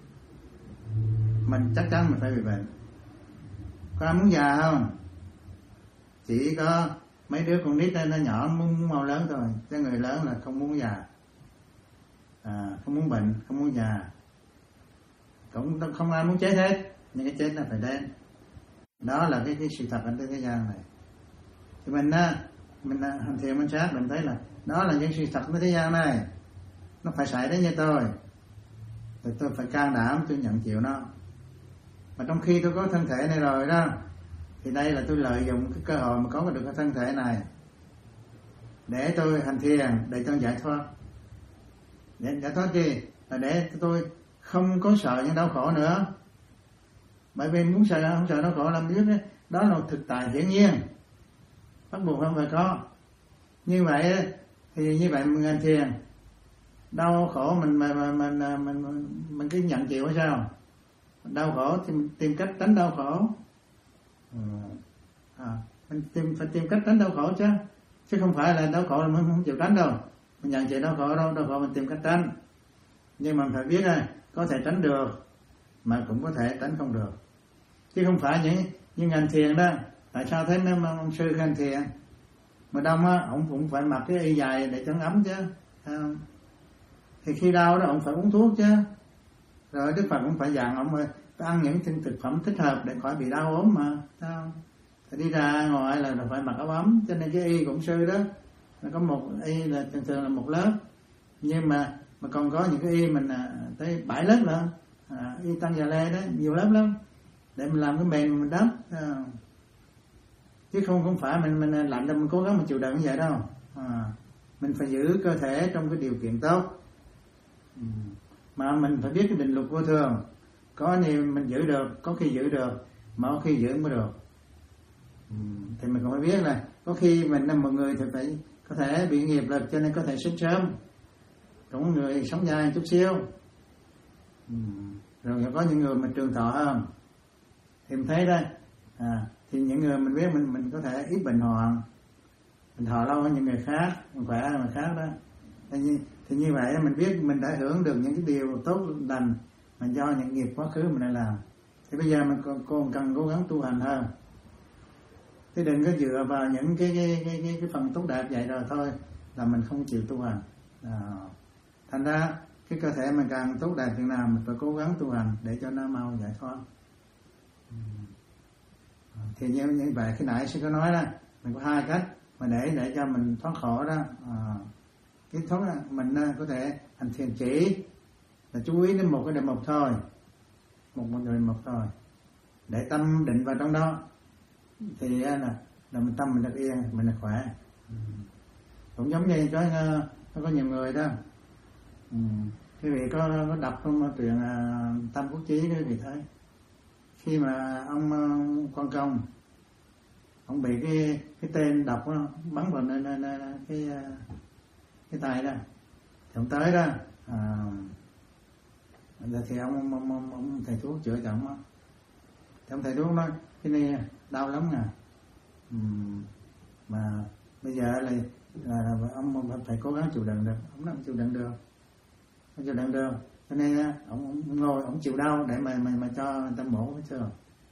Speaker 2: Mình chắc chắn mình phải bị bệnh. Có ai muốn già không? Chỉ có mấy đứa con nít nó nhỏ muốn mau lớn thôi, chứ người lớn là không muốn già, à, không muốn bệnh, không muốn già, cũng không ai muốn chết hết. Nhưng cái chết là phải đến. Đó là cái, cái sự thật ở trên thế gian này. Thì mình á, mình hành thiền minh sát mình thấy là đó là những sự thật của thế gian này, nó phải xảy đến như tôi, thì tôi phải can đảm tôi nhận chịu nó. Mà trong khi tôi có thân thể này rồi đó, thì đây là tôi lợi dụng cái cơ hội mà có được cái thân thể này để tôi hành thiền, để tôi giải thoát. Để giải thoát gì? Là để tôi không có sợ những đau khổ nữa. Bởi vì muốn sợ không sợ đau khổ làm biết đấy, đó là thực tại hiển nhiên, bắt buộc không phải có. Như vậy thì như vậy mình hành thiền, đau khổ mình mình mình mình mình, mình, mình cứ nhận chịu hay sao? Đau khổ thì mình tìm cách tránh đau khổ. Ừ. À, mình tìm phải tìm cách tránh đau khổ chứ, chứ không phải là đau khổ là mình không chịu tránh đâu. Mình nhận chuyện đau khổ đâu, đau khổ mình tìm cách tránh. Nhưng mà mình phải biết là có thể tránh được, mà cũng có thể tránh không được. Chứ không phải những những hành thiền đó, tại sao thấy mấy ông sư hành thiền mà đông á, ông cũng phải mặc cái y dài để chống ấm chứ. À, thì khi đau đó ông phải uống thuốc chứ. Rồi Đức Phật cũng phải dặn ông phải ăn những thực phẩm thích hợp để khỏi bị đau ốm mà. Sao? Thì đi ra ngoài là phải mặc áo ấm, cho nên cái y của ông sư đó nó có một y là thường thường là một lớp, nhưng mà mà còn có những cái y mình à, tới bảy lớp nữa. À, y Tăng Già Lê đó nhiều lớp lắm để mình làm cái mền mình đắp. À, chứ không không phải mình mình lạnh đâu mình cố gắng mình chịu đựng như vậy đâu. À, mình phải giữ cơ thể trong cái điều kiện tốt. Ừ. Mà mình phải biết cái định luật vô thường, có nhiều mình giữ được, có khi giữ được, mà có khi giữ mới được. Ừ. Thì mình cũng phải biết là có khi mình là một người thì phải có thể bị nghiệp lực, cho nên có thể sống sớm, cũng người sống dài chút xíu. Ừ. Rồi có những người mình trường thọ hơn thì mình thấy đó. À, thì những người mình biết mình mình có thể ít bệnh hoạn, mình thọ lâu hơn những người khác, mình khỏe hơn người khác đó. Thì như, thì như vậy mình biết mình đã hưởng được những cái điều tốt lành mà do những nghiệp quá khứ mình đã làm. Thì bây giờ mình còn, còn cần cố gắng tu hành hơn. Chứ đừng có dựa vào những cái cái cái cái, cái phần tốt đẹp vậy rồi thôi là mình không chịu tu hành. À, thành ra cái cơ thể mình càng tốt đẹp chừng nào mình phải cố gắng tu hành để cho nó mau giải thoát. Thì như, như vậy khi nãy sư có nói đó, mình có hai cách mà để để cho mình thoát khổ đó. À, cái thoát đó, mình có thể hành thiền chỉ là chú ý đến một cái đề mục thôi, một một đề mục thôi, để tâm định vào trong đó thì là là mình tâm mình được yên, mình được khỏe. Ừ. Cũng giống như có có, có nhiều người đó. Ừ. Quý vị có, có đọc trong truyện uh, Tam Quốc Chí đó, quý vị thấy khi mà ông uh, Quan Công ông bị cái cái tên độc đó, bắn vào nơi, nơi, nơi, cái uh, cái tay đó, thì ông tới đó. À, thì ông, ông, ông, ông, ông thầy thuốc chữa cho ông đó. Thì ông thầy thuốc nói cái này đau lắm nè. Ừ. Mà bây giờ là, là, là ông, ông phải cố gắng chịu đựng được. Ông nói ông chịu đựng được, ông chịu đựng được, cho nên ông, ông ngồi ông chịu đau để mà mà mà cho người ta mổ hết chưa.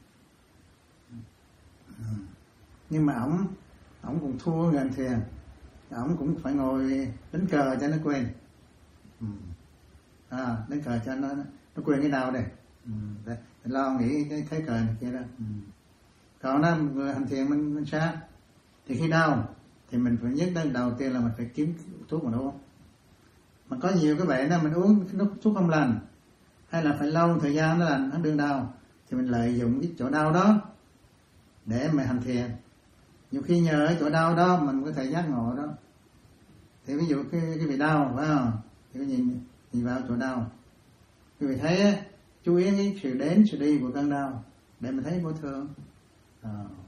Speaker 2: Ừ. Nhưng mà ông ông cũng thua người thiền, ông cũng phải ngồi đánh cờ cho nó quên. Ừ. À, đánh cờ cho nó nó quên cái đau đây. Ừ. Để, để lo nghĩ cái thấy cờ này kia đó. Ừ. Còn đó người hành thiền mình, mình sát thì khi đau thì mình phải nhất đến đầu tiên là mình phải kiếm thuốc mà uống. Mà có nhiều cái bệnh đó mình uống thuốc không lành, hay là phải lâu thời gian nó lành, nó đương đau, thì mình lợi dụng cái chỗ đau đó để mà hành thiền. Nhiều khi nhờ ở chỗ đau đó mình có thể giác ngộ đó. Thì ví dụ cái cái bị đau phải không, thì có nhìn nhìn vào chỗ đau, quý vị thấy á, chú ý cái sự đến sự đi của cơn đau để mình thấy vô thường. À.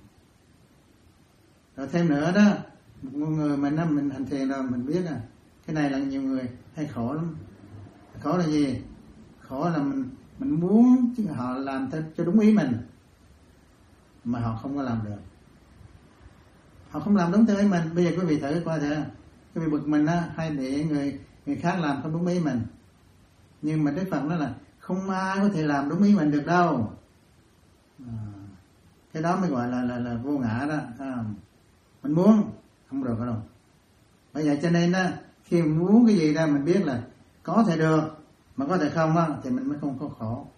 Speaker 2: Rồi thêm nữa đó, một người mình mình hành thiền rồi mình biết à, cái này là nhiều người hay khổ lắm. Khổ là gì? Khổ là mình mình muốn họ làm theo cho đúng ý mình mà họ không có làm được. Họ không làm đúng theo ý mình. Bây giờ quý vị thử qua thử, quý vị bực mình á, hay để người người khác làm không đúng ý mình. Nhưng mà Đức Phật nói là không ai có thể làm đúng ý mình được đâu. À, cái đó mới gọi là là là vô ngã đó. À, mình muốn không được đâu. Bởi vậy cho nên á, khi mình muốn cái gì ra mình biết là có thể được mà có thể không á, thì mình mới không có khổ.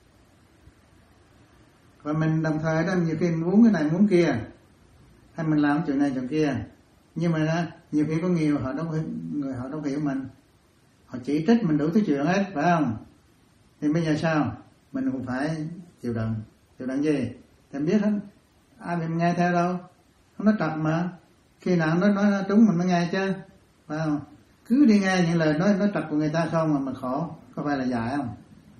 Speaker 2: Và mình đồng thời đó, nhiều khi mình muốn cái này muốn kia, hay mình làm chuyện này chuyện kia, nhưng mà đó, nhiều khi có nhiều họ đâu người họ đâu hiểu mình, họ chỉ trích mình đủ thứ chuyện hết, phải không? Thì bây giờ sao? Mình cũng phải chịu đựng. Chịu đựng gì? Thì mình biết hết, ai mình nghe theo đâu, không nói trật mà. Khi nào nó nói nó trúng mình mới nghe chứ, phải không? Cứ đi nghe những lời nói nói trật của người ta không mà mà khổ, có phải là dại không?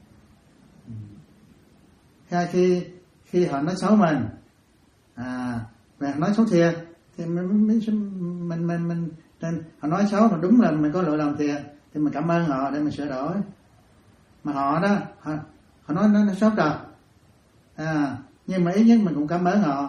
Speaker 2: Khi khi khi họ nói xấu mình, à, mà nói xấu thiệt thì mình mình mình mình, mình nên họ nói xấu mà đúng là mình có lỗi lầm thiệt thì mình cảm ơn họ để mình sửa đổi. Mà họ đó họ, họ nói nó xấu trật, à, nhưng mà ít nhất mình cũng cảm ơn họ,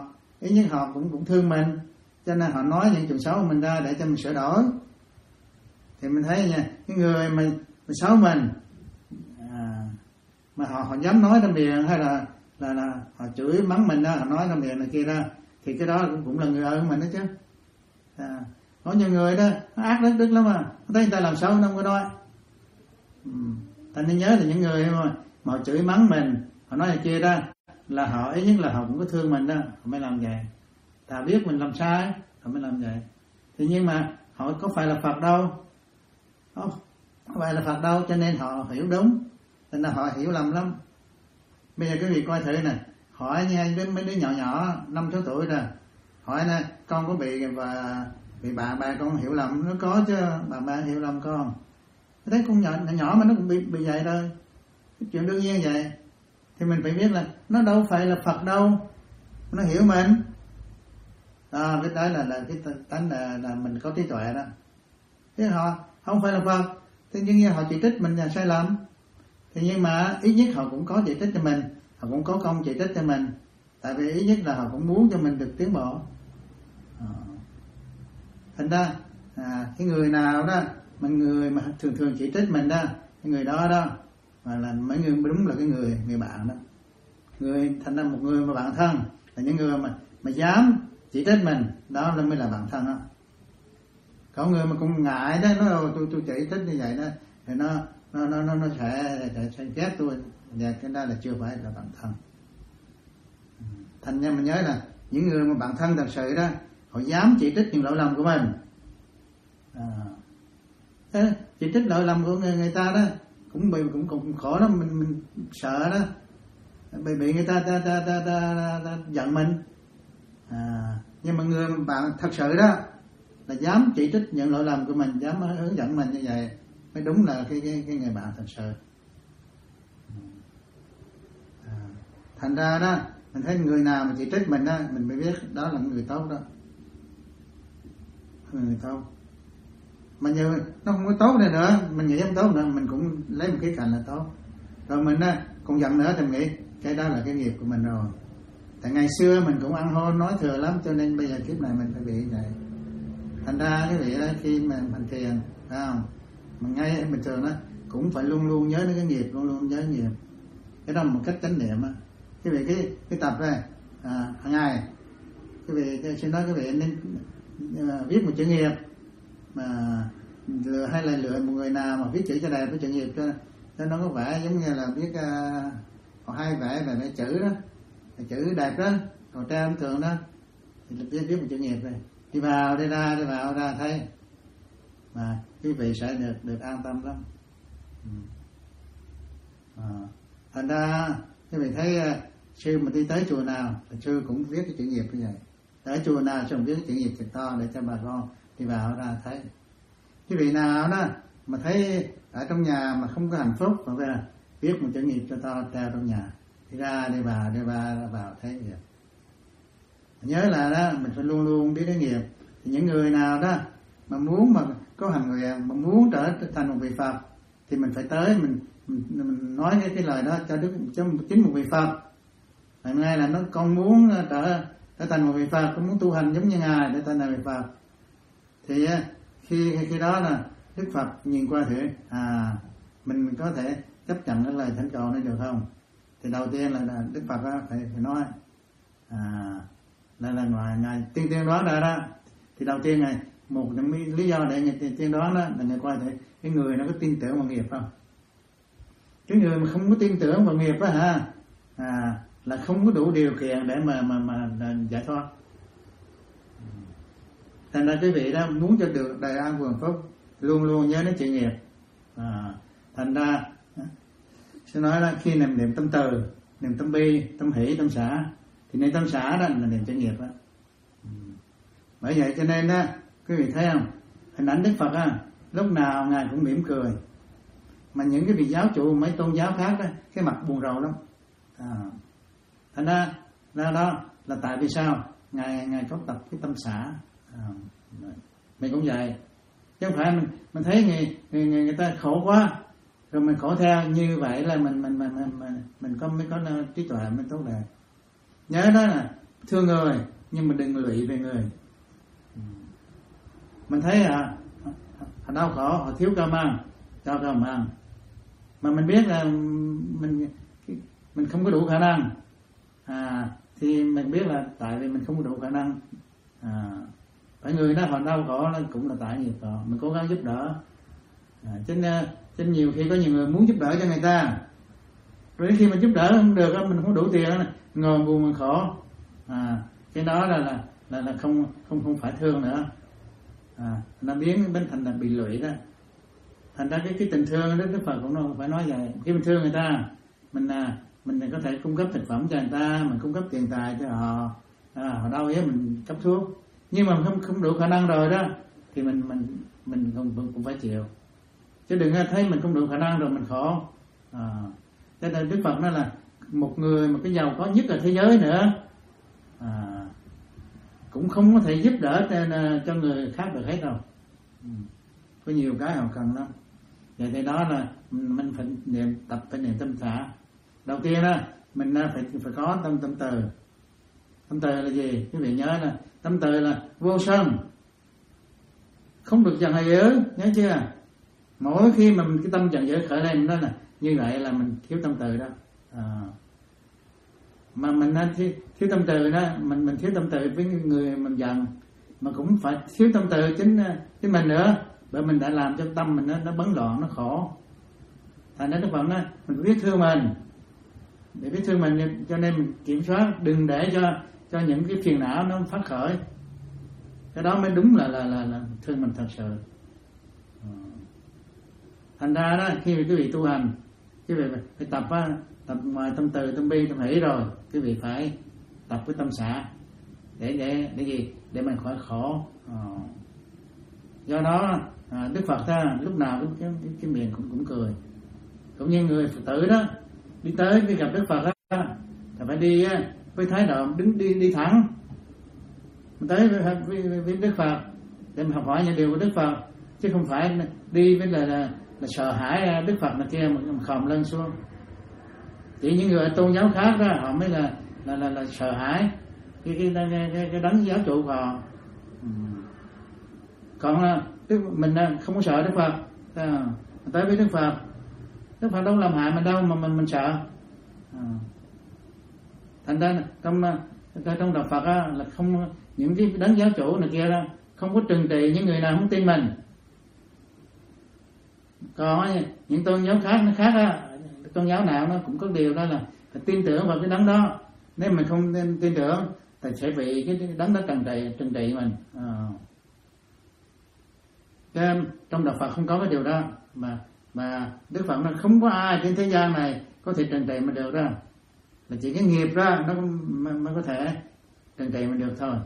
Speaker 2: ít nhất họ cũng cũng thương mình, cho nên họ nói những chuyện xấu của mình ra để cho mình sửa đổi. Thì mình thấy nha, cái người mà, mà xấu mình à, mà họ họ dám nói trong miệng, hay là là là họ chửi mắng mình đó, họ nói trong miệng này kia ra, thì cái đó cũng, cũng là người ơn của mình đó chứ. À, có nhiều người đó nó ác đức đức lắm mà, thấy người ta làm xấu nó không có nói. Ừ. Ta nên nhớ là những người mà, mà họ chửi mắng mình, họ nói này kia đó, là họ ít nhất là họ cũng có thương mình đó, họ mới làm vậy. Ta biết mình làm sai, họ mới làm vậy. Thì nhưng mà họ có phải là Phật đâu, không, không phải là Phật đâu, cho nên họ hiểu đúng, cho nên họ hiểu lầm lắm. Bây giờ quý vị coi thử nè, hỏi nha, đến mấy đứa nhỏ nhỏ năm sáu tuổi rồi, hỏi nè, con có bị và bị bạn bè con hiểu lầm, nó có chứ, bạn bè hiểu lầm con. Thấy con nhỏ nhỏ mà nó cũng bị bị vậy thôi, cái chuyện đương nhiên vậy. Thì mình phải biết là nó đâu phải là Phật đâu, nó hiểu mình. À, cái đó là là cái tánh là, là mình có trí tuệ đó. Thế họ không phải là Phật, thế nhưng họ chỉ trích mình là sai lầm. Thì nhưng mà ít nhất họ cũng có chỉ trích cho mình, họ cũng có công chỉ trích cho mình, tại vì ít nhất là họ cũng muốn cho mình được tiến bộ. À. Thành ra à, cái người nào đó mà người mà thường thường chỉ trích mình đó, cái người đó đó mà là mấy người đúng là cái người người bạn đó. Người thành ra một người mà bạn thân là những người mà mà dám chỉ trích mình, đó là mới là bạn thân đó. Có người mà cũng ngại đó, nói tôi tôi chỉ trích như vậy đó thì nó nó nó nó, nó sẽ, sẽ sẽ ghét tôi, và cái đó là chưa phải là bạn thân. Thành ra mình nhớ là những người mà bạn thân thật sự đó, họ dám chỉ trích những lỗi lầm của mình. À, chỉ trích lỗi lầm của người, người ta đó cũng bị cũng cũng khổ lắm, mình mình sợ đó, bị bị người ta ta ta ta, ta, ta, ta giận mình. À, nhưng mà người bạn thật sự đó là dám chỉ trích những lỗi lầm của mình, dám hướng dẫn mình như vậy mới đúng là cái cái, cái người bạn thật sự. À, thành ra đó mình thấy người nào mà chỉ trích mình đó, mình mới biết đó là người tốt đó, người tốt. Mà nhiều nó không có tốt này nữa, mình nghĩ không tốt nữa, mình cũng lấy một cái cạnh là tốt. Rồi mình á còn giận nữa thì mình nghĩ cái đó là cái nghiệp của mình rồi. Tại ngày xưa mình cũng ăn hôn nói thừa lắm, cho nên bây giờ kiếp này mình phải bị vậy. Thành ra cái vị đó khi mà hành thiền, phải không? Mình ngay bình thường đó cũng phải luôn luôn nhớ đến cái nghiệp, luôn luôn nhớ nghiệp. Cái đó là một cách chánh niệm á. Cái vị cái cái tập đây à, hàng ngày cái vị xin nói cái vị nên uh, viết một chữ nghiệp, mà lựa hay là lựa một người nào mà viết chữ cho đẹp, cái chữ nghiệp cho cho nó có vẻ giống như là viết uh, họ hay vẽ về cái chữ đó, cái chữ đẹp đó, còn treo ấn tượng đó thì viết viết một chữ nghiệp này, đi vào đi ra đi vào ra thấy, mà quý vị sẽ được được an tâm lắm. Ừ. À, thành ra quý vị thấy uh, sư mà đi tới chùa nào thì sư cũng viết cái chữ nghiệp như vậy, tới chùa nào sư cũng viết cái chữ nghiệp thật to để cho bà con đi vào ra thấy. Quý vị nào đó mà thấy ở trong nhà mà không có hạnh phúc mà về viết một chữ nghiệp cho to treo trong nhà, đi ra đi vào đi vào ra vào thấy nghiệp. Nhớ là đó mình phải luôn luôn biết cái nghiệp. Thì những người nào đó mà muốn mà có hành nguyện, mà muốn trở thành một vị Phật thì mình phải tới mình mình, mình nói cái cái lời đó cho đức cho chính một vị Phật. Ngày nay là nó con muốn trở trở thành một vị Phật, con muốn tu hành giống như ngài để trở thành vị Phật. Thì khi khi đó là Đức Phật nhìn qua thử à mình có thể chấp nhận cái lời thỉnh cầu này được không? Thì đầu tiên là, là Đức Phật đó, phải phải nói à là là ngoài ngài tiên tiên đó ra đó, thì đầu tiên này một trong những lý do để ngài tiên đó đó là ngài qua thể cái người nó có tin tưởng vào nghiệp không? Cái người mà không có tin tưởng vào nghiệp á hả à là không có đủ điều kiện để mà mà mà, mà giải thoát. Thành ra quý vị đó muốn cho được đời an vui hạnh phúc luôn luôn nhớ đến chữ nghiệp. À, thành ra sẽ nói là khi niệm niệm tâm từ, niệm tâm bi, tâm hỷ, tâm xả thì niệm tâm xả đó là niệm chữ nghiệp đó. Bởi vậy cho nên đó quý vị thấy không, hình ảnh Đức Phật á lúc nào ngài cũng mỉm cười, mà những cái vị giáo chủ mấy tôn giáo khác đó cái mặt buồn rầu lắm. À, thành ra đó, đó là tại vì sao ngài ngài có tập cái tâm xả. À, mình cũng vậy, chứ không phải mình mình thấy người người, người, người ta khổ quá rồi mình khổ theo, như vậy là mình mình mình mình, mình, mình có mới có trí tuệ mới tốt đẹp. Nhớ đó là thương người nhưng mà đừng lụy về người. Mình thấy à, họ đau khổ, họ thiếu cơm ăn, cho cơm ăn, mà mình biết là mình mình không có đủ khả năng, à, thì mình biết là tại vì mình không có đủ khả năng. À, phải người đó họ đau khổ là cũng là tại nghiệp họ, mình cố gắng giúp đỡ. À, cho nên, cho nên nhiều khi có nhiều người muốn giúp đỡ cho người ta, rồi khi mà giúp đỡ không được, mình không đủ tiền, ngồi buồn mình khổ. À, cái đó là là là, là không không không phải thương nữa. À, nó biến biến thành là bị lụy đó. Thành ra cái cái tình thương đó, Đức Phật cũng không phải nói vậy. Khi mình thương người ta, mình à, mình có thể cung cấp thực phẩm cho người ta, mình cung cấp tiền tài cho họ, à, họ đau yếu mình cấp thuốc. Nhưng mà không không đủ khả năng rồi đó, thì mình mình mình cũng cũng phải chịu. Chứ đừng thấy mình không đủ khả năng rồi mình khổ. À, cho nên Đức Phật nói là một người một cái giàu có nhất ở thế giới nữa, à, cũng không có thể giúp đỡ cho, cho người khác được hết đâu. Ừ. Có nhiều cái họ cần lắm. Vậy thì đó là mình phải niệm, tập phải niệm tâm xả. Đầu tiên đó mình phải phải có tâm tâm từ. Tâm từ là gì? Quý vị nhớ là tâm từ là vô sân, không được giận dữ, nhớ chưa? Mỗi khi mà mình cái tâm giận dữ khởi lên đó là như vậy là mình thiếu tâm từ đó. À, mà mình thiếu, thiếu tâm từ đó, mình mình thiếu tâm từ với người mình giận, mà cũng phải thiếu tâm từ chính chính mình nữa, bởi mình đã làm cho tâm mình nó nó bấn loạn, nó khổ. Thành ra Đức Phật nói mình biết thương mình, để biết thương mình, cho nên mình kiểm soát, đừng để cho cho những cái phiền não nó phát khởi. Cái đó mới đúng là là là, là thương mình thật sự. Thành ra đó, khi quý vị tu hành, quý vị phải tập á, tập ngoài tâm từ, tâm bi, tâm hỷ rồi, quý vị phải tập với tâm xả, để để để gì? Để mình khỏi khổ. À, do đó à, Đức Phật ta lúc nào cũng cái, cái, cái miệng cũng cũng cười. Cũng như người Phật tử đó đi tới đi gặp Đức Phật đó, thì phải đi với thái độ đứng đi đi thẳng tới với, với, với Đức Phật để mình học hỏi những điều của Đức Phật, chứ không phải đi với là, là, là sợ hãi Đức Phật này kia mà khom lưng xuống. Chỉ những người tôn giáo khác đó họ mới là là là, là sợ hãi cái cái cái, cái, cái đấng giáo chủ của họ. Còn mình không có sợ Đức Phật, à, tới với Đức Phật, Đức Phật đâu làm hại mình đâu mà mình mình sợ. À, thành ra trong trong đạo Phật á, là không, những cái đấng giáo chủ này kia đó không có trừng trị những người nào không tin mình. Còn những tôn giáo khác nó khác á, tôn giáo nào nó cũng có điều đó là phải tin tưởng vào cái đấng đó. Nếu mình không tin, tin tưởng thì sẽ bị cái đấng đó trừng trị trừng trị mình. À, cái, trong đạo Phật không có cái điều đó, mà mà Đức Phật nó không có ai trên thế gian này có thể trừng trị mình được đó, là chỉ cái nghiệp ra nó mới có thể trừng trị mình được thôi.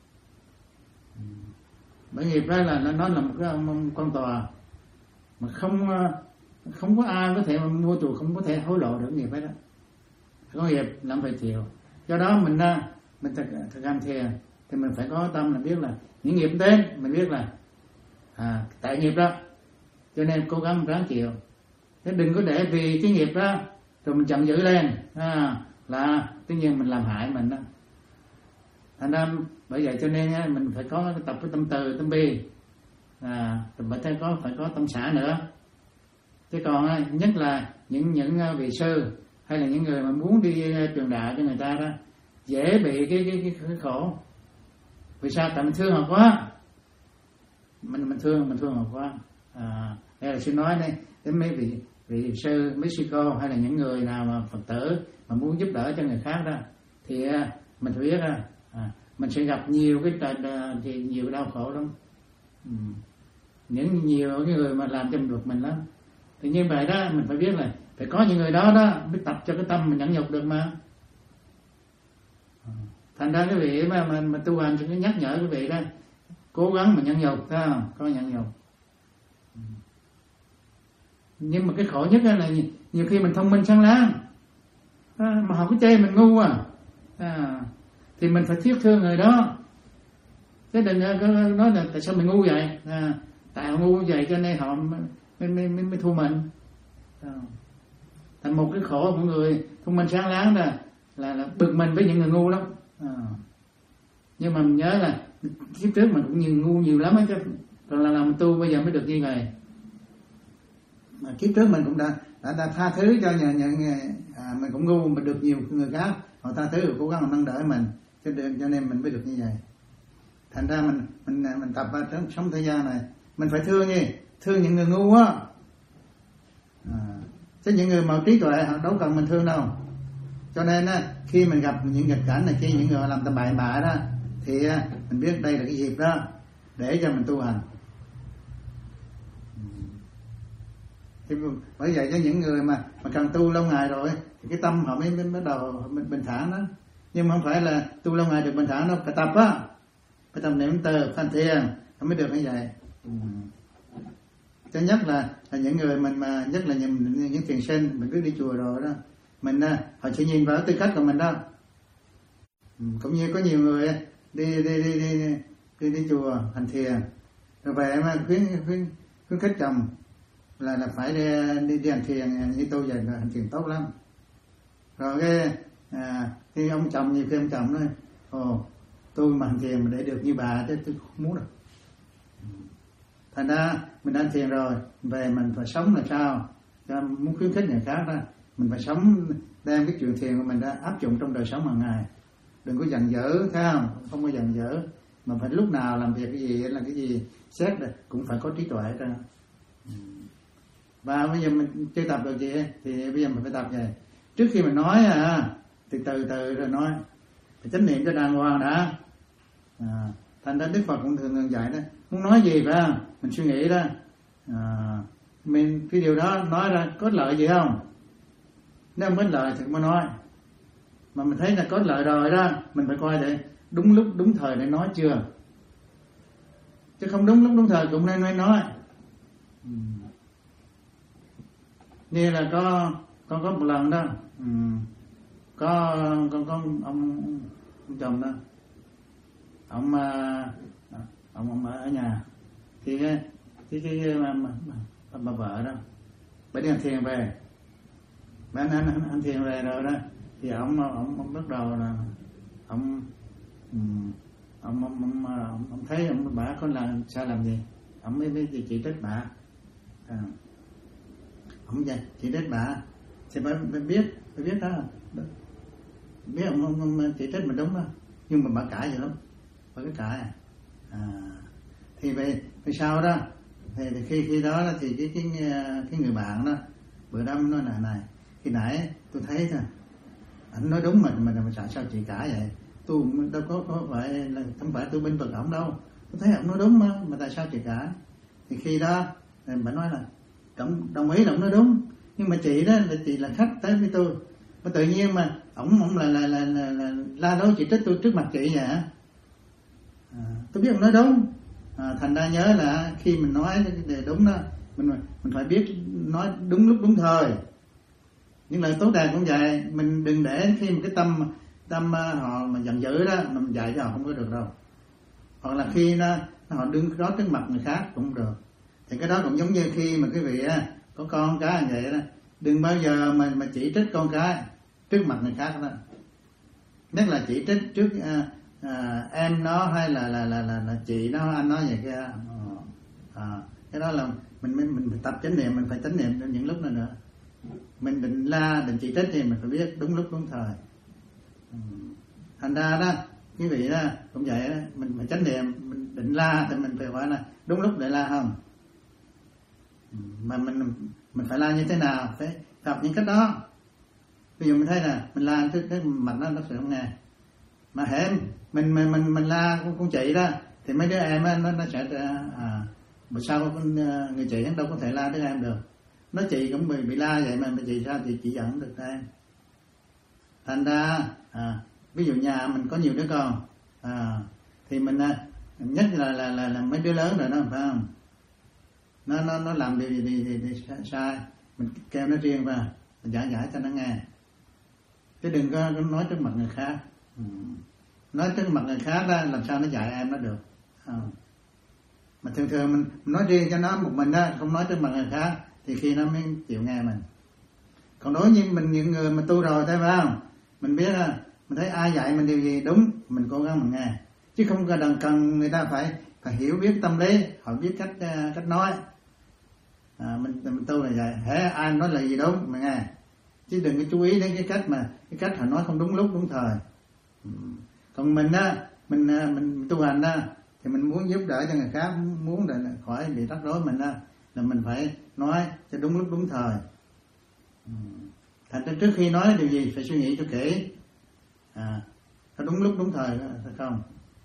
Speaker 2: Bởi nghiệp ra là nó nói là một cái quan tòa mà không không có ai có thể mà mua chuộc, không có thể hối lộ được nghiệp ấy đó. Có nghiệp làm phải chịu. Do đó mình mình thực thực hành thiền thì mình phải có tâm là biết là những nghiệp đến, mình biết là à, tại nghiệp đó, cho nên cố gắng ráng chịu. Thế đừng có để vì cái nghiệp đó rồi mình giận dữ lên, à, là tự nhiên mình làm hại mình đó. Thành ra bởi vậy cho nên mình phải có tập với tâm từ, tâm bi, à, bởi thế có phải có tâm xả nữa. Chứ còn nhất là những những vị sư hay là những người mà muốn đi truyền đạo cho người ta đó dễ bị cái cái cái, cái khổ. Vì sao? Tại mình thương họ quá, mình mình thương mình thương họ quá. À, đây là xin nói đây đến mấy vị vị sư Mexico hay là những người nào mà Phật tử mà muốn giúp đỡ cho người khác đó, thì mình phải biết à, mình sẽ gặp nhiều cái thì nhiều đau khổ lắm. Ừ. Những nhiều cái người mà làm cho mình được mình lắm. Thì như vậy đó mình phải biết là phải có những người đó đó mới tập cho cái tâm mình nhẫn nhục được mà. Thành ra cái vị mà mà, mà tu hành thì nhắc nhở cái vị đó cố gắng mà nhẫn nhục, thấy không? Có nhẫn nhục. Nhưng mà cái khổ nhất là nhiều khi mình thông minh sáng láng à, mà họ cứ chê mình ngu à, à thì mình phải thiết thương người đó, chứ đừng nói là tại sao mình ngu vậy, à, tại họ ngu vậy cho nên họ mới, mới, mới, mới thua mình. À, thành một cái khổ của người thông minh sáng láng là là, là bực mình với những người ngu lắm. À,
Speaker 1: Nhưng mà mình nhớ là kiếp trước mình cũng nhiều ngu nhiều lắm á chứ, còn là làm tu bây giờ mới được như vậy.
Speaker 2: Mà kiếp trước mình cũng đã đã, đã tha thứ cho nhà nhận à, mình cũng ngu mà được nhiều người khác họ tha thứ, cố gắng nâng đỡ mình, cho nên cho nên mình mới được như vậy. Thành ra mình mình mình tập vào trong sống thế gian này mình phải thương gì, thương những người ngu á, à, chứ những người mà trí tuệ họ đâu cần mình thương đâu. Cho nên á, khi mình gặp những nghịch cảnh này, khi những người làm tầm bậy bạ đó, thì mình biết đây là cái dịp đó để cho mình tu hành. Thì bởi vậy cho những người mà mà cần tu lâu ngày rồi thì cái tâm họ mới mới bắt đầu bình, bình thản đó. Nhưng mà không phải là tu lâu ngày được bình thản đâu, phải tập á, phải tập niệm từ hành thiền nó mới được như vậy. Ừ. Thứ nhất là, là những người mình mà nhất là những, những thiền sinh mình cứ đi chùa rồi đó, mình họ chỉ nhìn vào tư cách của mình đó. Ừ. Cũng như có nhiều người đi đi đi đi đi, đi, đi chùa hành thiền rồi về mà khuyến khuyến khuyến khích chồng là là phải đi đi, đi hành thiền như tôi vậy, là hành thiền tốt lắm. Rồi cái à, khi ông chồng nhiều khi ông chồng nói ồ tôi mà hành thiền mà để được như bà chứ tôi không muốn đâu. Thành ra mình hành thiền rồi về mình phải sống làm sao cho muốn khuyến khích người khác đó, mình phải sống đem cái chuyện thiền của mình đã áp dụng trong đời sống hàng ngày, đừng có giận dữ, thấy không, không có giận dữ, mà phải lúc nào làm việc cái gì là cái gì xét được cũng phải có trí tuệ ra. Và bây giờ mình chưa tập được gì thì bây giờ mình phải tập vậy. Trước khi mình nói à, thì từ từ rồi nói, phải chánh niệm cho đàng hoàng đã. À, thành ra Đức Phật cũng thường thường dạy đó, muốn nói gì phải không, mình suy nghĩ đó, à, mình cái điều đó nói ra có lợi gì không? Nếu không có lợi thì mới nói. Mà mình thấy là có lợi rồi đó, mình phải coi để đúng lúc đúng thời để nói chưa, chứ không đúng lúc đúng thời cũng nên nói nói. Ừ. Như là có con có một lần đó, ừ, có con có ông, ông chồng đó, ông ông ông ở nhà thì cái cái cái bà, bà, bà vợ đó bà đi ăn thiền về, bà ăn ăn, ăn thiền về rồi đó thì ông ông ông bắt đầu là ông um, ông, ông, ông ông ông thấy ông bà có làm sao làm gì, ông mới mới chỉ trích bà, à, ông vậy chỉ trích bà thì bà, bà biết bà biết đó, biết ông, ông, ông chỉ trích mình đúng đó, nhưng mà bà cãi vậy lắm, bà cứ cãi à. À, thì về về sau đó thì, thì khi khi đó thì cái cái cái người bạn đó bữa đó nói là này, khi nãy tôi thấy thôi anh nói đúng, mình mình mà sao sao chị cãi vậy, tôi đâu có có phải là không phải tôi bên vực ổng đâu, tôi thấy ổng nói đúng mà mà tại sao chị cãi. Thì khi đó thì bà nói là đồng, đồng ý là ổng nói đúng, nhưng mà chị đó là chị là khách tới với tôi, mà tự nhiên mà ổng ổng là là là là, là la lối chỉ trích tôi trước mặt chị vậy. À, tôi biết ông nói đúng, à, thành ra nhớ là khi mình nói cái điều đúng đó, mình mình phải biết nói đúng lúc đúng thời. Nhưng lời tốt đẹp cũng vậy, mình đừng để khi một cái tâm tâm họ mà giận dữ đó mà mình dạy cho họ không có được đâu. Hoặc là khi nó họ đứng đó trước mặt người khác cũng được. Thì cái đó cũng giống như khi mà quý vị có con cái như vậy đó, đừng bao giờ mà mà chỉ trích con cái trước mặt người khác đó. Nhất là chỉ trích trước à, à, em nó hay là là, là là là chị nó, anh nó vậy kia. À, cái đó là mình mình mình phải tập chánh niệm, mình phải chánh niệm những lúc này nữa. Mình định la định chỉ trích thì mình phải biết đúng lúc đúng thời. Thành ra đó quý vị đó cũng vậy đó, mình phải chánh niệm, mình định la thì mình phải gọi là đúng lúc để la không, mà mình mình phải la như thế nào, phải tập những cách đó. Ví dụ mình thấy là mình la trước cái mặt nó nó sẽ không nghe, mà hễ mình mình mình mình la con, con chị đó thì mấy đứa em đó, nó nó sẽ à mà sao con người chị đâu có thể la đứa em được, nó chị cũng bị bị la vậy mà chị sao thì chị giận được em. Thành ra à, ví dụ nhà mình có nhiều đứa con à, thì mình nhất là là là, là mấy đứa lớn rồi đó phải không, nó nó nó làm điều gì thì, thì, thì sai mình kêu nó riêng ra, mình giải giải cho nó nghe, chứ đừng có nói trước mặt người khác. Ừ. Nói trước mặt người khác đó làm sao nó dạy em nó được à. Mà thường thường mình, mình nói riêng cho nó một mình đó, không nói trước mặt người khác thì khi nó mới chịu nghe mình. Còn đối với mình những người mà tu rồi thấy phải không, mình biết là mình thấy ai dạy mình điều gì đúng mình cố gắng mình nghe, chứ chứ không cần cần người ta phải phải hiểu biết tâm lý, họ biết cách cách nói. À, mình mình tu là vậy, hễ ai nói là gì đúng mình nghe, chứ đừng có chú ý đến cái cách mà cái cách họ nói không đúng lúc đúng thời. Còn mình á, mình mình tu hành á, thì mình muốn giúp đỡ cho người khác, muốn để khỏi bị rắc rối mình á, là mình phải nói cho đúng lúc đúng thời. Thành ra trước khi nói điều gì phải suy nghĩ cho kỹ, à, có đúng lúc đúng thời phải không?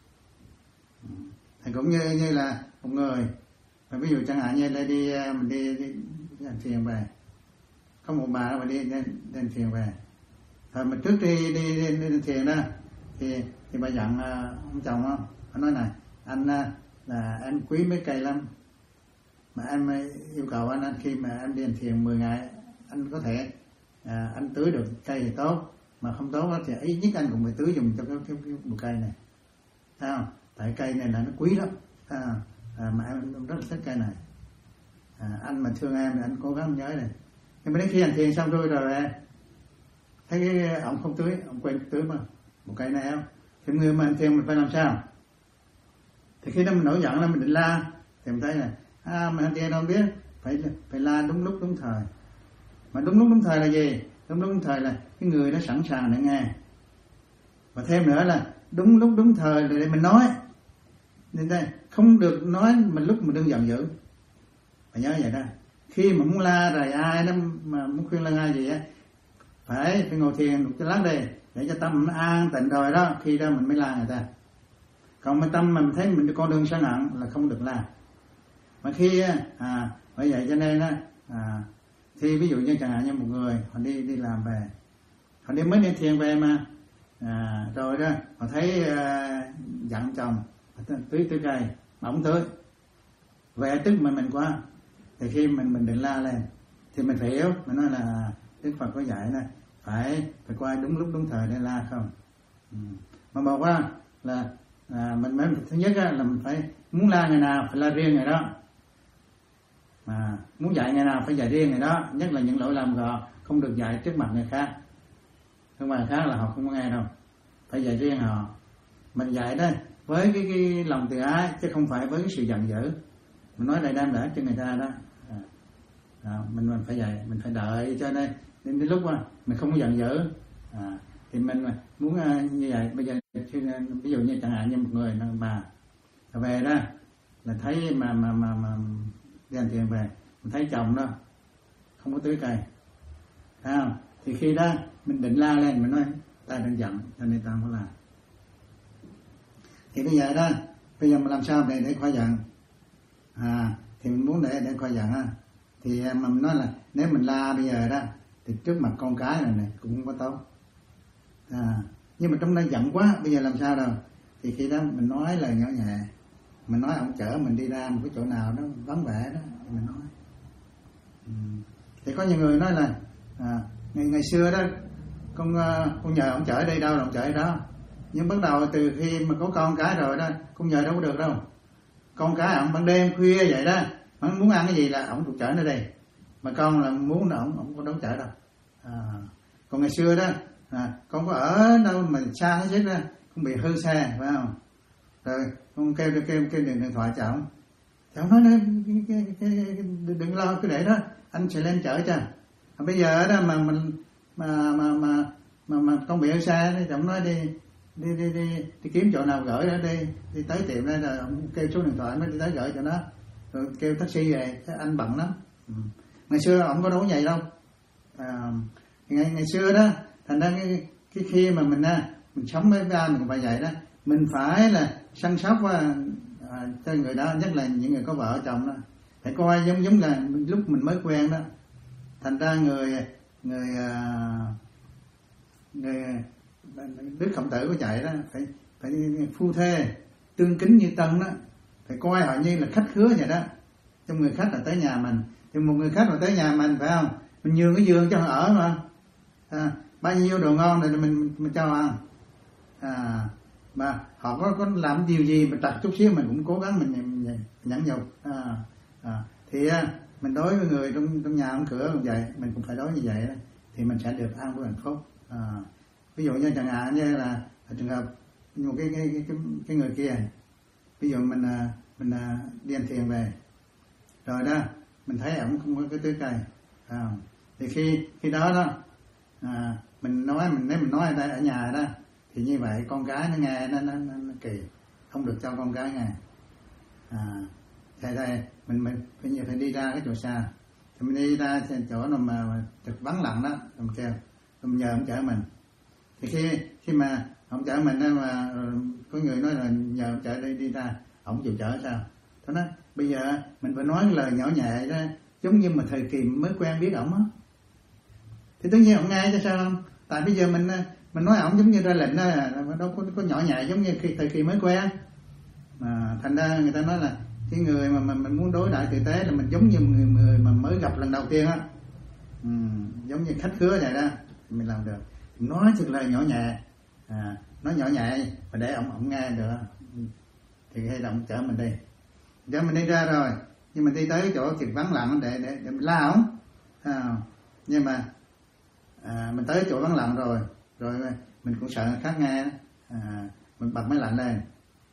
Speaker 2: Thì cũng như như là một người, ví dụ chẳng hạn như là đi mình đi đi, đi hành thiền về, có một bà mà đi lên lên thiền về, rồi mình trước đi đi đi, đi, đi thiền đó, thì thì bà dặn ông chồng không, bà nói này, anh là em quý mấy cây lắm, mà em yêu cầu anh khi mà em đi hành thiền mười ngày anh có thể à, anh tưới được cây thì tốt, mà không tốt thì ít nhất anh cũng phải tưới dùng cho cái cái, cái bụi cây này, thấy không? Tại cây này là nó quý lắm, à, à, mà em rất là thích cây này, à, anh mà thương em thì anh cố gắng nhớ này. Nhưng mà đến khi hành thiền xong rồi rồi thấy cái ông không tưới, ông quên tưới mà một cây này không, thì người mà hành thiền mình phải làm sao? Thì khi đó mình nổi giận là mình định la, thì mình thấy là à, mình hành thiền đâu biết, phải phải la đúng lúc đúng thời. Mà đúng lúc đúng thời là gì? Đúng lúc đúng thời là cái người đó sẵn sàng để nghe. Và thêm nữa là đúng lúc đúng thời để mình nói. Nên đây không được nói mình lúc mình đừng giận dữ. Phải nhớ vậy đó. Khi mà muốn la rồi ai đó mà muốn khuyên lân ai gì á, phải phải ngồi thiền một cái lát đây để cho tâm mình an tịnh rồi đó, khi đó mình mới la người ta. Còn mà tâm mình thấy mình con đường sân hận là không được la. Mà khi à bởi vậy cho nên á à, thì ví dụ như chẳng hạn như một người họ đi đi làm về, họ đi mới đi thiền về mà à, rồi đó họ thấy à, dặn chồng tưới tưới cây mà không tưới, về tức mình mình quá, thì khi mình mình định la lên thì mình phải hiểu, mình nói là Đức Phật có dạy này phải phải qua đúng lúc đúng thời để la không. Ừ. Màบอกว่าlà à, mình mới thứ nhất là mình phải muốn la ngày nào phải la riêng ngày đó, mà muốn dạy ngày nào phải dạy riêng ngày đó, nhất là những lỗi lầm họ không được dạy trước mặt người khác, nhưng mà khác là họ không có nghe đâu, phải dạy riêng họ. Mình dạy đó với cái, cái lòng từ ái chứ không phải với cái sự giận dữ. Mình nói đây đem đỡ cho người ta đó, à, à, mình mình phải dạy, mình phải đợi cho đây đến, đến lúc mà mình không có giận dữ, à, thì mình muốn uh, như vậy. Bây giờ ví dụ như chẳng hạn như một người bà về đó là thấy mà mà mà mà đi hành thiền về, mình thấy chồng đó không có tưới cây, thấy không? Thì khi đó mình định la lên, mình nói ta đang giận cho nên ta không có làm. Thì bây giờ đó, bây giờ mình làm sao để để khỏi giận? À, thì mình muốn để để khỏi giận á, thì mà mình nói là nếu mình la bây giờ đó thì trước mặt con cái này này cũng không có tốt. À, nhưng mà trong đây giận quá, bây giờ làm sao đâu? Thì khi đó mình nói lời nhỏ nhẹ, mình nói ông chở mình đi ra một cái chỗ nào đó vắng vẻ đó, mình nói. Ừ. Thì có nhiều người nói là à, ngày ngày xưa đó con con nhờ ông chở đi đâu là ông chở đi đó, nhưng bắt đầu từ khi mà có con cái rồi đó, con nhờ đâu có được đâu. Con cái ông ban đêm khuya vậy đó, ông muốn ăn cái gì là ông được chở nó đây, mà con là muốn là ông ông có đâu chở đâu. À, còn ngày xưa đó à, con có ở đâu mà xa hết đó, con bị hư xe phải không? Rồi con kêu kêu kêu điện, điện thoại cho ông, thì ông nói này, cái, cái, cái, cái, đừng lo cứ để đó, anh sẽ lên chở cho. À, bây giờ đó mà mình mà mà mà mà, mà con bị hư xe thì ông nói đi đi đi đi đi kiếm chỗ nào gửi đó, đi đi tới tiệm đây rồi ông kêu số điện thoại mới đi tới gửi cho nó, rồi kêu taxi về, cái anh bận lắm. Ừ. Ngày xưa ông có đâu vậy đâu. À, ngày ngày xưa đó thành ra cái, cái khi mà mình mình sống với ba mình phải vậy đó, mình phải là săn sóc à, cho người đó, nhất là những người có vợ chồng đó, phải coi giống giống là lúc mình mới quen đó. Thành ra người người người Đức Khổng Tử có dạy đó, phải phải phu thê tương kính như tân đó, phải coi họ như là khách khứa vậy đó. Trong người khách là tới nhà mình, thì một người khách mà tới nhà mình phải không, mình nhường cái giường cho họ ở mà, à, bao nhiêu đồ ngon rồi mình mình cho ăn, à, mà họ có có làm điều gì mà trật chút xíu mình cũng cố gắng mình, mình nhẫn nhục, à, à, thì mình đối với người trong trong nhà ông cửa cũng vậy, mình cũng phải đối như vậy đó, thì mình sẽ được an vui hạnh phúc. À, ví dụ như chẳng hạn như là trường hợp một cái cái cái cái, cái người kia, ví dụ mình mình đi ăn thiền về rồi đó, mình thấy ổng không có cái tưới cây, à, thì khi khi đó đó à, mình nói mình nếu mình nói ở đây ở nhà đó thì như vậy con gái nó nghe nó nó, nó, nó kỳ, không được cho con gái nghe. À, thầy thầy mình mình bây giờ phải đi ra cái chỗ xa, thì mình đi ra chỗ nào mà, mà trực vắng lặng đó, mình kêu mình nhờ ông chở mình. Thì khi khi mà ông chở mình đó mà có người nói là nhờ ông chở đi đi ra, ông chịu chở sao? Tôi nói bây giờ mình phải nói cái lời nhỏ nhẹ đó, giống như mà thời kỳ mới quen biết ổng á, thì tất nhiên ổng nghe chứ sao không? Tại bây giờ mình mình nói ổng giống như ra lệnh đó, đâu có, có nhỏ nhẹ giống như khi thời kỳ mới quen. Mà thành ra người ta nói là cái người mà mình, mình muốn đối đãi tử tế là mình giống như người, người mà mới gặp lần đầu tiên á, ừ, giống như khách khứa vậy đó, mình làm được. Nói thật lời nhỏ nhẹ, à, nói nhỏ nhẹ và để ổng ổng nghe được, thì hay là ổng chở mình đi, chở mình đi ra rồi, nhưng mình đi tới chỗ thiệt vắng lặng để để để mình la ổng, à, nhưng mà à, mình tới chỗ vắng lặng rồi, rồi mình cũng sợ người khác nghe, à, mình bật máy lạnh lên,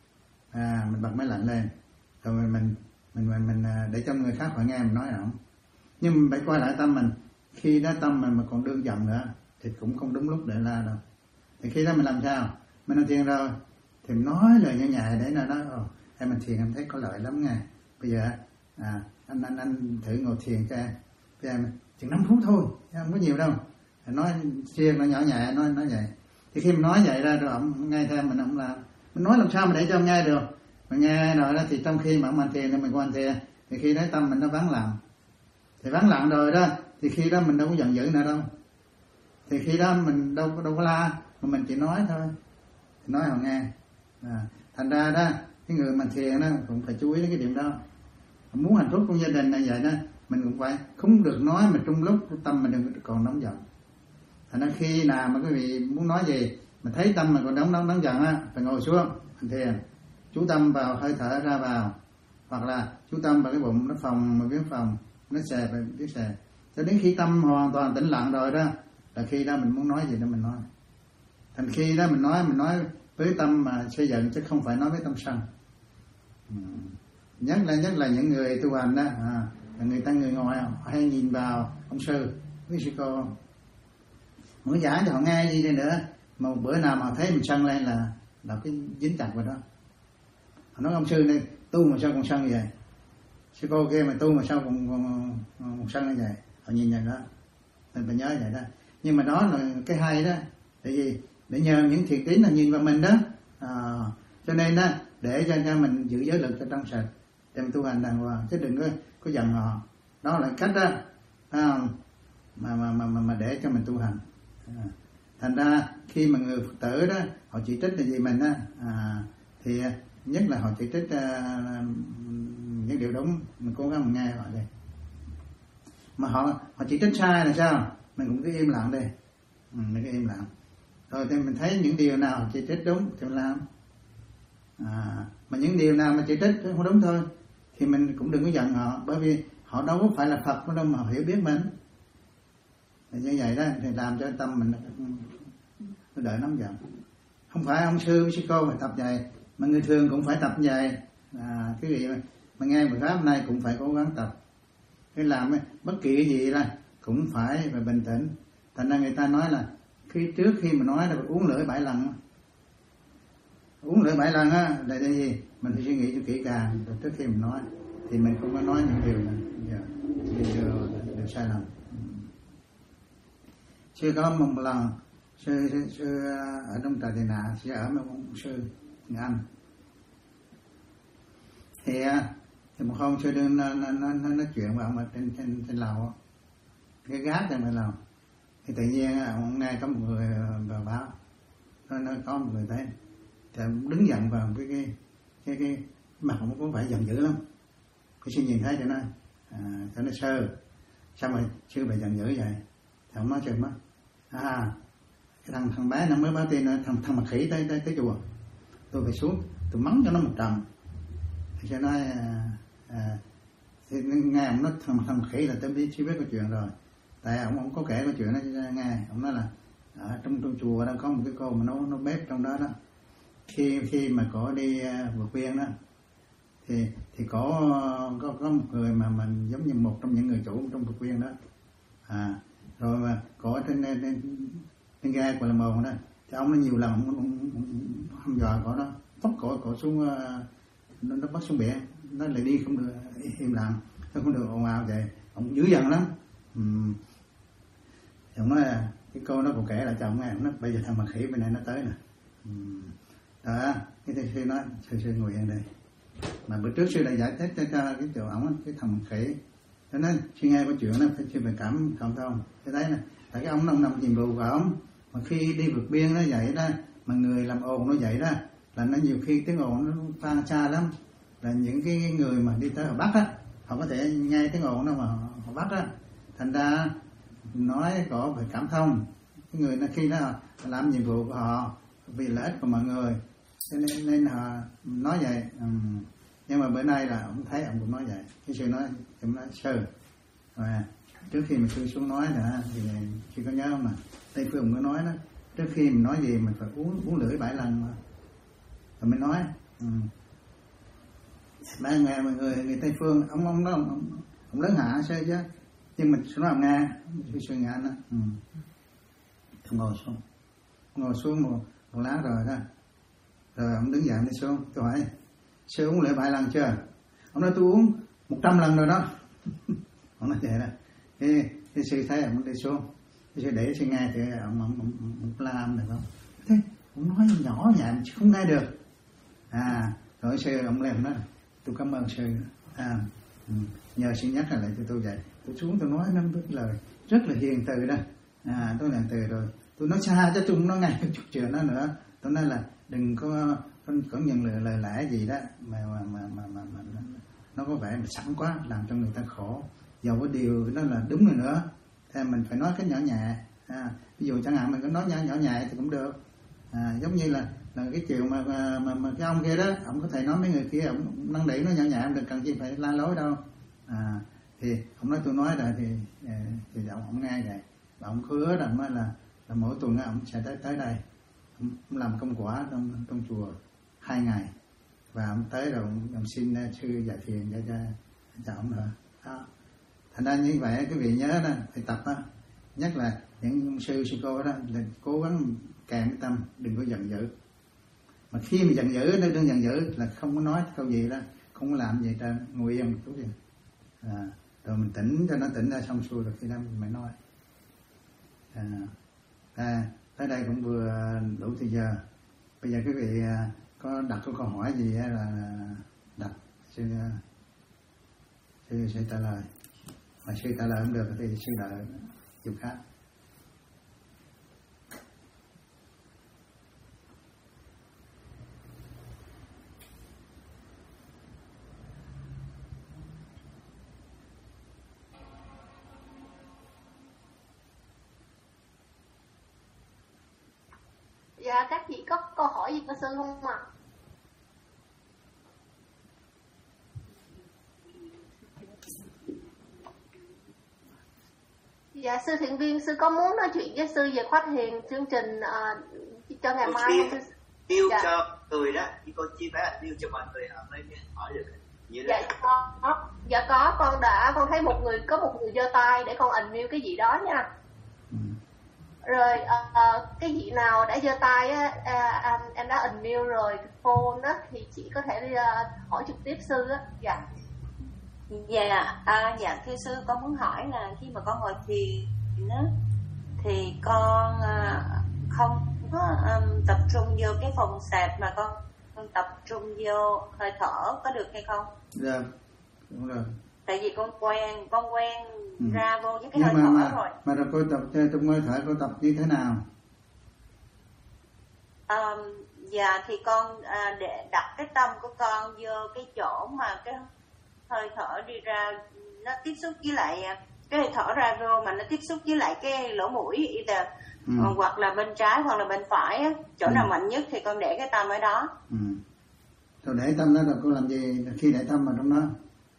Speaker 2: à, mình bật máy lạnh lên, rồi mình mình mình mình, mình để cho người khác phải nghe mình nói ổng. Nhưng mình phải quay lại tâm mình, khi đó tâm mình mà còn đương giận nữa thì cũng không đúng lúc để la đâu. Thì khi đó mình làm sao? Mình làm thiền rồi thì mình nói lời nhẹ nhẹ để nó nói, ồ em mình thiền em thấy có lợi lắm nha. Bây giờ à, anh anh anh thử ngồi thiền cho em, cho em chừng năm phút thôi, không có nhiều đâu. Nói riêng nó nhỏ nhẹ, nói nói vậy. Thì khi mình nói vậy ra rồi ông nghe theo mình, ông làm. Mình nói làm sao mà để cho ông nghe được? Mình nghe rồi đó thì trong khi mà ông hành thiền thì mình quan thiền, thì khi đó tâm mình nó vắng lặng. Thì vắng lặng rồi đó, thì khi đó mình đâu có giận dữ nữa đâu. Thì khi đó mình đâu đâu có la, mà mình chỉ nói thôi, nói họ nghe. À, thành ra đó cái người mà thiền đó cũng phải chú ý đến cái điểm đó. Muốn hạnh phúc trong gia đình này vậy đó, mình cũng phải không được nói mà trong lúc tâm mình đừng còn nóng giận. Thành ra khi nào mà quý vị muốn nói gì mà thấy tâm mình còn nóng nóng nóng giận á, phải ngồi xuống hành thiền, chú tâm vào hơi thở ra vào, hoặc là chú tâm vào cái bụng nó phồng mà biến phồng, nó xè và biết xè, cho đến khi tâm hoàn toàn tĩnh lặng rồi đó, là khi đó mình muốn nói gì đó mình nói. Thành khi đó mình nói mình nói với tâm mà xây dựng, chứ không phải nói với tâm sân. Ừ. Nhất là nhất là những người tu hành đó, à, người ta người ngoài hay nhìn vào ông sư với sư cô, muốn giải cho họ nghe gì đi nữa, mà một bữa nào mà thấy mình sân lên là là cái dính chặt vào đó. Họ nói ông sư này tu mà sao còn sân vậy, sư cô kia mà tu mà sao còn còn, còn sân như vậy, họ nhìn vậy đó, mình phải nhớ vậy đó. Nhưng mà đó là cái hay đó, tại vì để nhờ những thiện tín là nhìn vào mình đó, à, cho nên đó để cho cho mình giữ giới lực cho trong sạch, để mình tu hành đàng hoàng, chứ đừng có có giận họ. Đó là cách đó, à, mà, mà mà mà để cho mình tu hành. À, thành ra khi mà người Phật tử đó họ chỉ trích là gì mình á, à, thì nhất là họ chỉ trích uh, những điều đúng, mình cố gắng mình nghe họ đi. Mà họ họ chỉ trích sai là sao, mình cũng cứ im lặng đi, ừ, mình cứ im lặng. Rồi thì mình thấy những điều nào chỉ trích đúng thì mình làm, à, mà những điều nào mà chỉ trích không đúng thôi thì mình cũng đừng có giận họ, bởi vì họ đâu có phải là Phật đâu mà họ hiểu biết mình. Thì như vậy đó thì làm cho tâm mình nó đỡ nóng giận. Không phải ông sư sư cô phải tập vậy, mà người thường cũng phải tập vậy. À, cái gì mà, mà nghe bài pháp này cũng phải cố gắng tập. Cái làm bất kỳ cái gì là cũng phải và bình tĩnh. Thành ra người ta nói là khi trước khi mà nói là phải uống lưỡi bảy lần. Uống lưỡi bảy lần á là cái gì? Mình phải suy nghĩ cho kỹ càng trước khi mình nói, thì mình không có nói những điều này điều, điều sai lầm. Sư có một lần sư, sư, sư ở trong Trà Tỳ Nạ, sư ở một ông sư người Anh, thì thì một hôm sư đương nó, nó, nó, nó nói chuyện với ông ở trên trên trên lầu, cái gác trên bên lầu, thì tự nhiên ông nghe có một người vào báo, nó, nó có một người tới, thì ông đứng dậy vào cái cái cái cái mặt ông cũng phải giận dữ lắm. Cái sư nhìn thấy cho nó à, cho nó sơ, sao mà sư bị giận dữ vậy? Thì ông nói chuyện mất, à cái thằng thằng bé nó mới báo tin, thằng thằng mặt khỉ tới tới tới chùa, tôi phải xuống tôi mắng cho nó một trận. Thì sư nói à, à, thì nghe ông nói thằng thằng mặt khỉ là tôi biết chưa biết cái chuyện rồi, tại ông ông có kể cái chuyện đó cho nghe. Ông nói là ở trong trong chùa đang có một cái cô mà nấu nấu bếp trong đó đó, khi khi mà cổ đi vượt biên đó thì thì cổ có có một người mà mình giống như một trong những người chủ trong vượt biên đó, à rồi mà cổ trên trên, trên ga của là mồn đó, thì ông nó nhiều lần ông, ông, ông hăm dọa cổ đó, tóc cổ cổ xuống nó, nó bắt xuống biển, nó lại đi không được, im lặng, nó không được ồn ào vậy, ông dữ dằn lắm. Uhm. Ông nói là cái cô nó còn kể lại cho ông nghe, nó bây giờ thằng mặt khỉ bên này nó tới nè. Uhm. Đó, cái thầy sư nói sư sư ngồi yên đây, mà bữa trước sư đã giải thích cho cái chỗ ổng cái thằng khỉ, cho nên sư nghe cái chuyện đó phải sư phải cảm cảm thông. Cái đấy nè, tại cái ông nông nông nhiệm vụ của ông, mà khi đi vượt biên nó vậy đó, mà người làm ồn nó vậy đó, là nó nhiều khi tiếng ồn nó tan xa lắm, là những cái người mà đi tới ở Bắc á, họ có thể nghe tiếng ồn đó mà họ bắt á, thành ra nói có phải cảm thông cái người nó khi nó làm nhiệm vụ của họ vì lợi ích của mọi người, cho nên nên họ nói vậy. Uhm. Nhưng mà bữa nay là ông thấy ông cũng nói vậy, cái sư nói cũng nói sư, và trước khi mà sư xuống nói nữa thì sư có nhớ không, mà Tây Phương có nói đó, trước khi mình nói gì mình phải uống uống lưỡi bảy lần mà rồi mới nói. Uhm. Ba nghe mọi người người Tây Phương ông ông đó ông, ông lớn hạ sư chứ, nhưng mình nói ông nghe sư sư nghe nó. Ừ. Ông ngồi xuống ngồi xuống một, một lát rồi đó, rồi ông đứng dậy đi xuống, tôi hỏi sư uống lưỡi bảy lần chưa, ông nói tôi uống một trăm lần rồi đó. Ông nói vậy đó, cái, cái sư thấy ông đi xuống, cái sư để sư nghe thì ông ông ông, ông, ông làm được không, thế ông nói nhỏ nhẹ chứ không nghe được, à rồi sư ông lên nói tôi cảm ơn sư, à ừ, nhờ sư nhắc lại cho tôi vậy, tôi xuống tôi nói năm biết lời rất là hiền từ đó, à tôi hiền từ rồi tôi nói xa cho tôi không nói ngay chút chuyện đó nữa, tôi nói là đừng có có, có những lời lời lẽ gì đó mà mà mà mà, mà, mà nó có vẻ mà sẵn quá làm cho người ta khổ, dầu có điều đó là đúng rồi nữa, thì mình phải nói cái nhỏ nhẹ, à ví dụ chẳng hạn mình có nói nhỏ nhỏ nhẹ thì cũng được, à giống như là là cái chuyện mà mà, mà, mà cái ông kia đó, ông có thể nói mấy người kia, ông năn nỉ nó nhỏ nhẹ, đừng cần gì phải la lối đâu, à thì ông nói tôi nói rồi thì thì ông ông nghe vậy, và ông hứa rằng là, là là mỗi tuần ông sẽ tới tới đây, ông, ông làm công quả trong trong chùa hai ngày, và ông tới rồi ông, ông xin sư dạy thiền cho cho cho ông nữa. Đó. Thành ra như vậy cái vị nhớ đó phải tập á, nhất là những sư sư cô đó là cố gắng kèm cái tâm, đừng có giận dữ, mà khi mà giận dữ nó đừng giận dữ là không có nói câu gì đó, không có làm gì trên, ngồi yên một chút gì, à, rồi mình tỉnh cho nó tỉnh ra xong xuôi rồi khi đó mình mới nói. À, à, tới đây cũng vừa đủ thời giờ, bây giờ quý vị có đặt câu hỏi gì là đặt sư sư sẽ trả lời, mà sư trả lời không được thì sư đợi chịu khác.
Speaker 3: Dạ các chị có câu hỏi gì cho sư không ạ? Dạ sư thiện viên, sư có muốn nói chuyện với sư về khóa thiền chương trình uh, cho ngày cô mai không sư?
Speaker 4: Bill dạ. Cho người đó, thì con chia phải bill cho mọi người họ mới hỏi được. Như
Speaker 3: dạ có, dạ có, con đã con thấy một người có một người giơ tay để con unmute cái gì đó nha. Ừ. Rồi uh, cái vị nào đã giơ tay á, uh, um, em đã unmute rồi phone á thì chị có thể uh, hỏi trực tiếp sư á. Dạ.
Speaker 5: Dạ, à, dạ thưa sư, con muốn hỏi là khi mà con ngồi thiền á thì con uh, không có um, tập trung vô cái phòng sạch mà con, con tập trung vô hơi thở, có được hay không?
Speaker 2: Dạ, đúng rồi.
Speaker 5: Tại vì con quen, con quen ừ. ra vô với cái
Speaker 2: nhưng
Speaker 5: hơi
Speaker 2: mà,
Speaker 5: thở
Speaker 2: mà,
Speaker 5: rồi.
Speaker 2: Mà rồi cô tập trong hơi thở cô tập như thế nào?
Speaker 5: Um, dạ thì con à, để đặt cái tâm của con vô cái chỗ mà cái hơi thở đi ra nó tiếp xúc với lại cái hơi thở ra vô mà nó tiếp xúc với lại cái lỗ mũi either, ừ. hoặc là bên trái hoặc là bên phải á, chỗ ừ. nào mạnh nhất thì con để cái tâm ở đó.
Speaker 2: Ừ. Rồi để tâm đó rồi cô làm gì khi để tâm vào trong đó?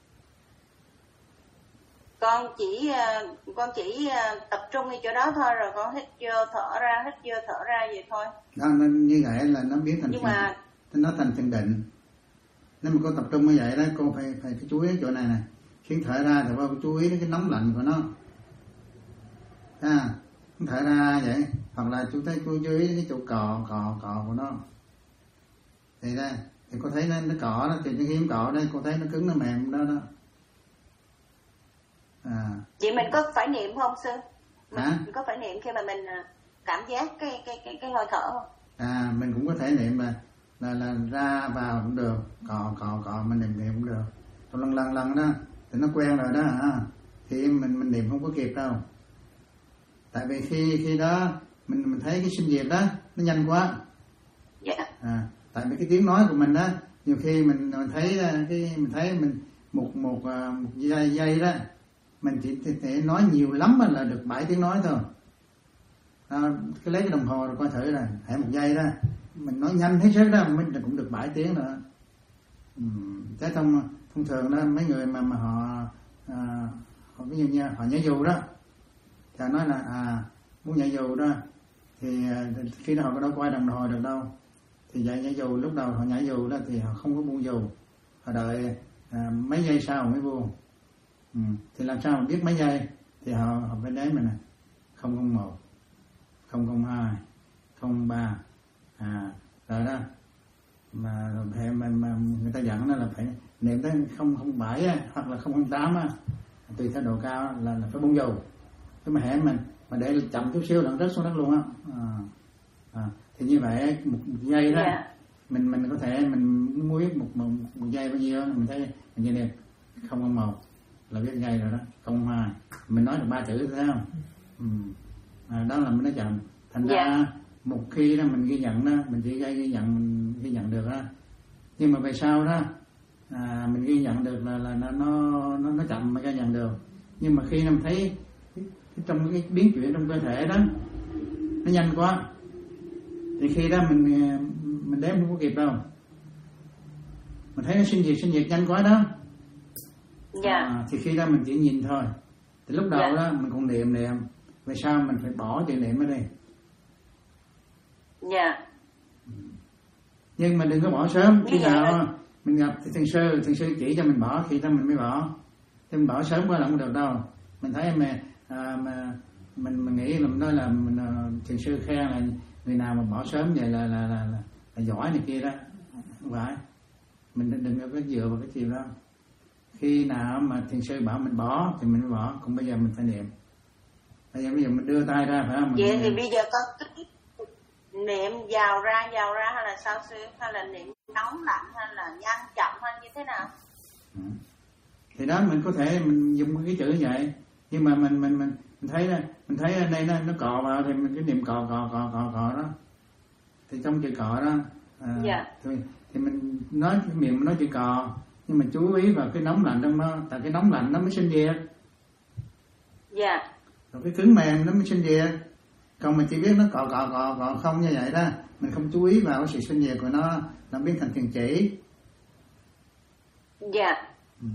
Speaker 5: Con chỉ con chỉ tập trung ở chỗ đó thôi, rồi con hít vô thở ra, hít vô thở ra vậy thôi.
Speaker 2: Đó, nó như vậy là nó biến thành
Speaker 5: nhưng mà
Speaker 2: nó thành thiền định. Nếu mà cô tập trung như vậy đó, cô phải phải chú ý chỗ này nè, khiến thở ra thì cô chú ý đến cái nóng lạnh của nó, à, thở ra vậy, hoặc là chú thấy cô chú ý đến cái chỗ cọ cọ cọ của nó, thì đây thì cô thấy nó nó cọ đó, thì cái hiếm cọ đây cô thấy nó cứng nó mềm đó đó. À.
Speaker 5: Vậy mình có phải niệm không sư? Mình
Speaker 2: Hả?
Speaker 5: có phải niệm khi mà mình cảm giác cái cái cái cái hơi thở không?
Speaker 2: À, mình cũng có thể niệm là là là ra vào cũng được, cọ cọ cọ mình niệm niệm cũng được. Còn lần lần lần đó thì nó quen rồi đó hả? Thì mình mình niệm không có kịp đâu. Tại vì khi khi đó mình mình thấy cái sinh diệt đó nó nhanh quá.
Speaker 5: Dạ.
Speaker 2: À, tại vì cái tiếng nói của mình đó, nhiều khi mình mình thấy cái mình thấy mình một một một giây giây đó mình chỉ thể nói nhiều lắm là được bảy tiếng nói thôi. À, cái lấy cái đồng hồ rồi coi thử là hãy một giây đó mình nói nhanh hết sức đó mình cũng được bảy tiếng nữa. Ừ, thế thông thông thường đó mấy người mà mà họ à, họ ví dụ như họ nhảy dù đó, thì nói là à muốn nhảy dù đó thì khi đó họ có đâu quay đồng hồ được đâu, thì dạy nhảy dù lúc đầu họ nhảy dù đó thì họ không có buông dù, họ đợi à, mấy giây sau mới buông. Ừ, thì làm sao mà biết mấy giây, thì họ họ phải đếm mình nè, không không một, không không hai, không ba, à rồi đó mà rồi mà, mà người ta dặn đó là phải niệm tới không không bảy á, hoặc là không không tám á, tùy theo độ cao là, là phải buông dù. Cái mà hẻm mình mà để chậm chút xíu là rớt xuống đất luôn á. À, à, thì như vậy một, một giây đó yeah. mình mình có thể mình muốn biết một, một một giây bao nhiêu mình thấy mình như này không không một là biết giây rồi đó, không hai mình nói được ba chữ thấy không? Ừ. À, đó là mình nói chậm. Thành yeah. ra một khi đó mình ghi nhận đó, mình chỉ ghi, ghi nhận mình ghi nhận được đó, nhưng mà về sau đó à, mình ghi nhận được là là nó nó nó chậm mới ghi nhận được. Nhưng mà khi mình thấy trong cái biến chuyển trong cơ thể đó nó nhanh quá thì khi đó mình mình đếm không có kịp đâu, mình thấy nó sinh diệt sinh diệt nhanh quá đó.
Speaker 5: Dạ.
Speaker 2: À, thì khi đó mình chỉ nhìn thôi. Thì lúc đầu dạ. đó mình còn niệm niệm, về sau mình phải bỏ chuyện niệm ở đây.
Speaker 5: Dạ.
Speaker 2: Nhưng mà đừng có bỏ sớm. Khi nào mình gặp thì thiền sư, thiền sư chỉ cho mình bỏ, khi đó mình mới bỏ. Thì mình bỏ sớm quá là không được đâu. Mình thấy mà, à, mà mình mình nghĩ là mình nói là mình thiền sư khen là người nào mà bỏ sớm vậy là là là, là, là giỏi này kia đó, không phải. Mình đừng, đừng có dựa vào cái chiều đó. Khi nào mà thiền sư bảo mình bỏ thì mình mới bỏ, còn bây giờ mình phải niệm. Bây giờ bây giờ mình đưa tay ra phải không? Mình
Speaker 5: vậy thì bây giờ có niệm vào ra vào ra hay là sao sư, hay là niệm nóng lạnh hay là nhanh chậm hay như thế nào?
Speaker 2: Ừ. Thì đó mình có thể mình dùng cái chữ như vậy, nhưng mà mình mình mình, mình thấy đó, mình thấy ở đây nó nó cọ vào thì mình cứ niệm cọ cọ cọ cọ cọ đó. Thì trong chữ cọ đó à,
Speaker 5: dạ.
Speaker 2: thì, thì mình nói cái miệng mình nói chữ cọ, nhưng mà chú ý vào cái nóng lạnh trong nó, tại cái nóng lạnh nó mới sinh diệt.
Speaker 5: Dạ.
Speaker 2: Rồi cái cứng mềm nó mới sinh diệt. Còn mình chỉ biết nó cọ cọ cọ cọ không như vậy đó, mình không chú ý vào sự sinh diệt của nó, nó biến thành thiền chỉ.
Speaker 5: Dạ.
Speaker 2: Ừ.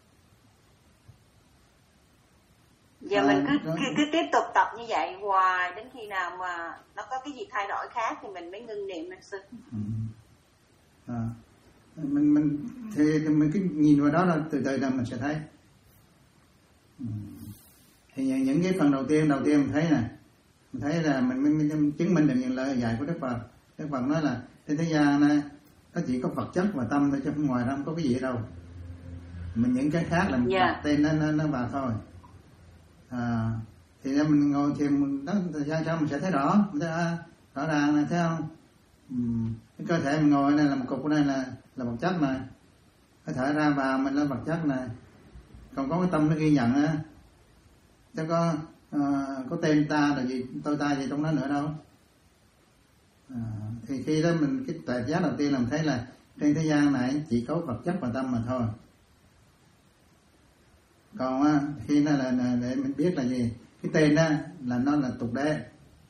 Speaker 5: Giờ à, mình cứ, cứ cứ tiếp tục tập như vậy hoài đến khi nào mà nó có cái gì thay đổi khác thì mình mới ngưng niệm anh sư.
Speaker 2: Ừ. À, mình mình thì, thì mình cứ nhìn vào đó là từ từ là mình sẽ thấy. Ừ. Thì những cái phần đầu tiên đầu tiên mình thấy nè, mình thấy là mình mới chứng minh được những lời dạy của Đức Phật. Đức Phật nói là trên thế gian này nó chỉ có vật chất và tâm thôi, chứ không ngoài ra không có cái gì đâu. Mình những cái khác là mình yeah. đặt tên nó, nó nó vào thôi. À, thì ra mình ngồi thiền đó, thời gian sau mình sẽ thấy rõ, mình thấy à, rõ ràng này, thấy không? Uhm, cái cơ thể mình ngồi này là một cục, của này là là vật chất này, cái thở ra vào mình là vật chất này, còn có cái tâm nó ghi nhận á, chứ có à, có tên ta là gì, tôi ta gì trong đó nữa đâu. À, thì khi đó mình cái tuệ giác đầu tiên là mình thấy là trên thế gian này chỉ có vật chất và tâm mà thôi. Còn á, khi nó là, là để mình biết là gì, cái tên đó là nó là tục đế.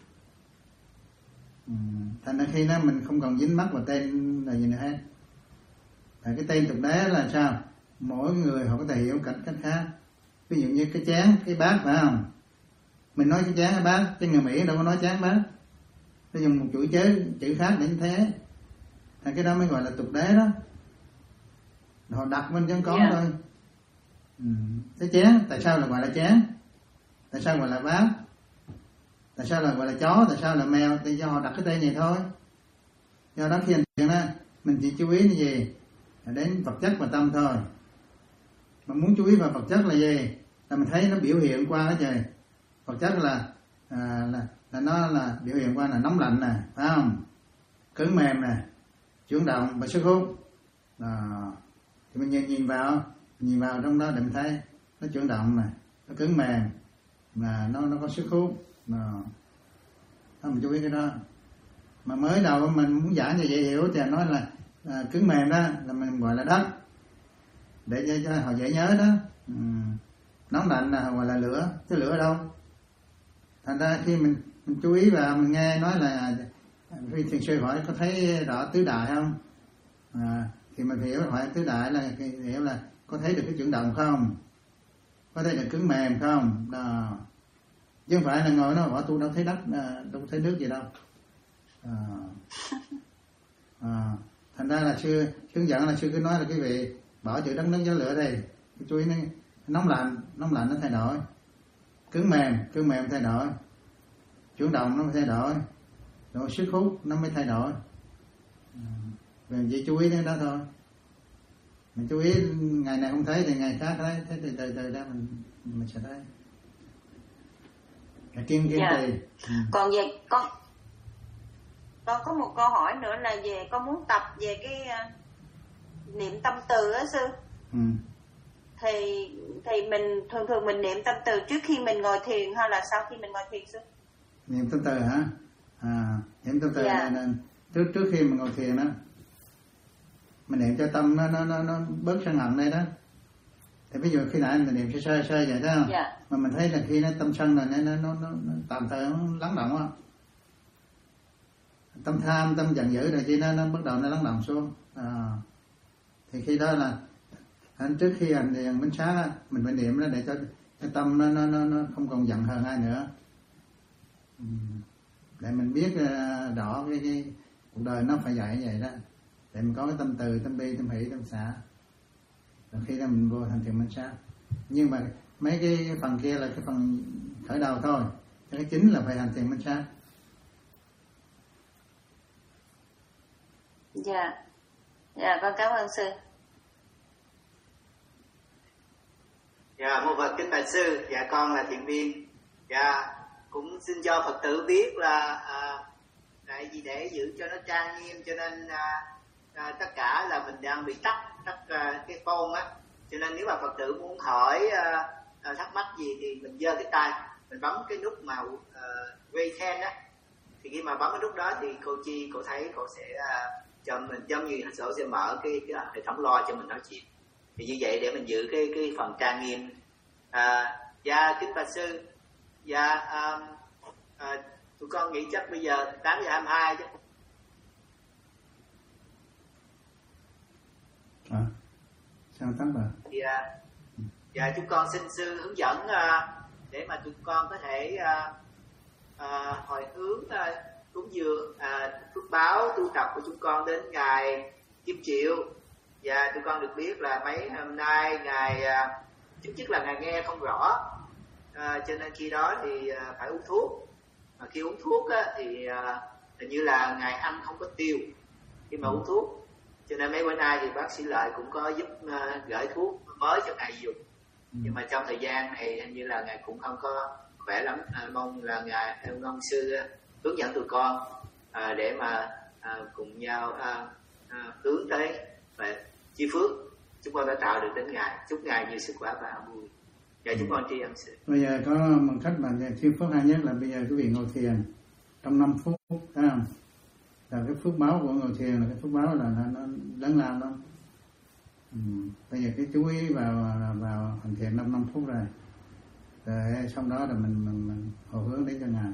Speaker 2: Ừ. Thành ra khi đó mình không còn dính mắc vào tên là gì nữa hết. Và cái tên tục đế là sao? Mỗi người họ có thể hiểu cách cách khác. Ví dụ như cái chén, cái bát phải không? Mình nói cái chén, cái bát, chứ người Mỹ đâu có nói chén bát. Nó dùng một chuỗi chữ, chữ khác để như thế. cái đó mới gọi là tục đế đó, họ đặt bên chân con
Speaker 5: Yeah.
Speaker 2: thôi. Ừ. Cái chén tại sao là gọi là chén, tại sao gọi là bát, tại sao là gọi là chó, tại sao là mèo, thì do họ đặt cái tên này thôi. Do đó khi hành thiền á, mình chỉ chú ý như gì đến vật chất và tâm thôi. Mà muốn chú ý vào vật chất là gì, là mình thấy nó biểu hiện qua đó trời. Vật chất là à, là là nó là biểu hiện qua là nóng lạnh nè, phải không, cứng mềm nè, chuyển động và sức hút. Đó. Thì mình nhìn, nhìn vào nhìn vào trong đó để mình thấy nó chuyển động nè, nó cứng mềm, mà nó nó có sức hút. Đó. Đó, mình chú ý cái đó. Mà mới đầu mình muốn giảng cho dễ hiểu thì nói là à, cứng mềm đó là mình gọi là đất, để cho, cho họ dễ nhớ đó. Ừ. Nóng lạnh là gọi là lửa, cái lửa ở đâu. Thành ra khi mình mình chú ý vào, mình nghe nói là khi thiền sư hỏi có thấy rõ tứ đại không, à, thì mình hiểu hỏi tứ đại là hiểu là có thấy được cái chuyển động không, có thấy được cứng mềm không. Đó. Chứ không phải là ngồi nó hỏi tôi đâu thấy đất, đâu thấy nước gì đâu. À. À. Thành ra là sư hướng dẫn là sư cứ nói là quý vị bỏ chữ đất nước gió lửa đây, chú ý nó nóng lạnh, nóng lạnh nó thay đổi, cứng mềm, cứng mềm thay đổi, chuyển động nó mới thay đổi, rồi sức hút nó mới thay đổi. Mình chỉ chú ý đến đó thôi. Mình chú ý ngày này không thấy thì ngày khác thấy, thấy từ từ từ ra mình mình sẽ thấy. Cái kiên kiên
Speaker 5: Dạ.
Speaker 2: trì. Ừ.
Speaker 5: Còn về con con có một câu hỏi nữa là về con muốn tập về cái uh, niệm tâm từ á sư.
Speaker 2: Ừ.
Speaker 5: Thì thì mình thường thường mình niệm tâm từ trước khi mình ngồi thiền hay là sau khi mình ngồi thiền sư?
Speaker 2: Niệm tâm từ hả? À, niệm tâm từ
Speaker 5: Dạ.
Speaker 2: này, này trước trước khi mình ngồi thiền đó, mình niệm cho tâm nó nó nó, nó bớt sân hận đây đó. Thì ví dụ khi nãy mình niệm sơ sơ sơ vậy đó,
Speaker 5: Dạ.
Speaker 2: mà mình thấy là khi nó tâm sân rồi nó nó nó, nó, nó tạm thời nó lắng động á, tâm tham tâm giận dữ rồi chi nó nó bắt đầu nó lắng động xuống. À, thì khi đó là anh trước khi hành thiền minh sát á, mình phải niệm nó để cho cái tâm nó nó nó nó không còn giận hờn ai nữa. Ừ. Để mình biết uh, rõ cái, cái cuộc đời nó phải dạy như vậy đó, để mình có cái tâm từ, tâm bi, tâm hỷ, tâm xả. Rồi khi đó mình vô hành thiền minh sát. Nhưng mà mấy cái phần kia là cái phần khởi đầu thôi, cái chính là phải hành thiền minh sát.
Speaker 5: Dạ. Dạ con cảm ơn sư.
Speaker 4: Dạ, một vật kính bạch sư, dạ con là thiện viên. Dạ, cũng xin cho Phật tử biết là à, tại vì để giữ cho nó trang nghiêm cho nên à, à, tất cả là mình đang bị tắt tắt à, cái phone á, cho nên nếu mà Phật tử muốn hỏi à, à, thắc mắc gì thì mình giơ cái tay, mình bấm cái nút màu uh, raise hand á, thì khi mà bấm cái nút đó thì cô Chi cô thấy cô sẽ à, cho mình giống như cô sẽ mở cái, cái hệ thống loa cho mình nói chuyện. Thì như vậy để mình giữ cái cái phần trang nghiêm. À, dạ kính bạch sư, dạ à, à, tụi con nghĩ chắc bây giờ tám giờ hai mươi hai chứ.
Speaker 2: À, sao tắt rồi?
Speaker 4: Dạ, dạ chúng con xin sư hướng dẫn à, để mà tụi con có thể à, à, hồi hướng à, cúng dường à, phước báo tu tập của chúng con đến ngày Kim Triệu. Và tụi con được biết là mấy hôm nay ngài à, trước nhất là ngài nghe không rõ, à, cho nên khi đó thì à, phải uống thuốc. Mà khi uống thuốc á, thì à, hình như là ngài ăn không có tiêu khi mà uống thuốc, cho nên mấy bữa nay thì bác sĩ Lợi cũng có giúp à, gửi thuốc mới cho ngài dùng. Ừ. Nhưng mà trong thời gian này hình như là ngài cũng không có khỏe lắm. À, mong là ngài theo ông sư à, hướng dẫn tụi con à, để mà à, cùng nhau à, à, hướng tới và chi phước chúng con đã tạo được đến ngài. Chúc ngài nhiều sức khỏe và an vui. Và chúng con tri ân sự.
Speaker 2: Bây giờ có một cách mà chi phước hay nhất là bây giờ quý vị ngồi thiền trong năm phút, thấy không? Là cái phước báo của ngồi thiền là cái phước báo là nó, nó lớn lao lắm. Ừ. Bây giờ cái chú ý vào vào hành thiền năm năm phút rồi, rồi xong đó là mình mình mình hồi hướng đến cho ngài.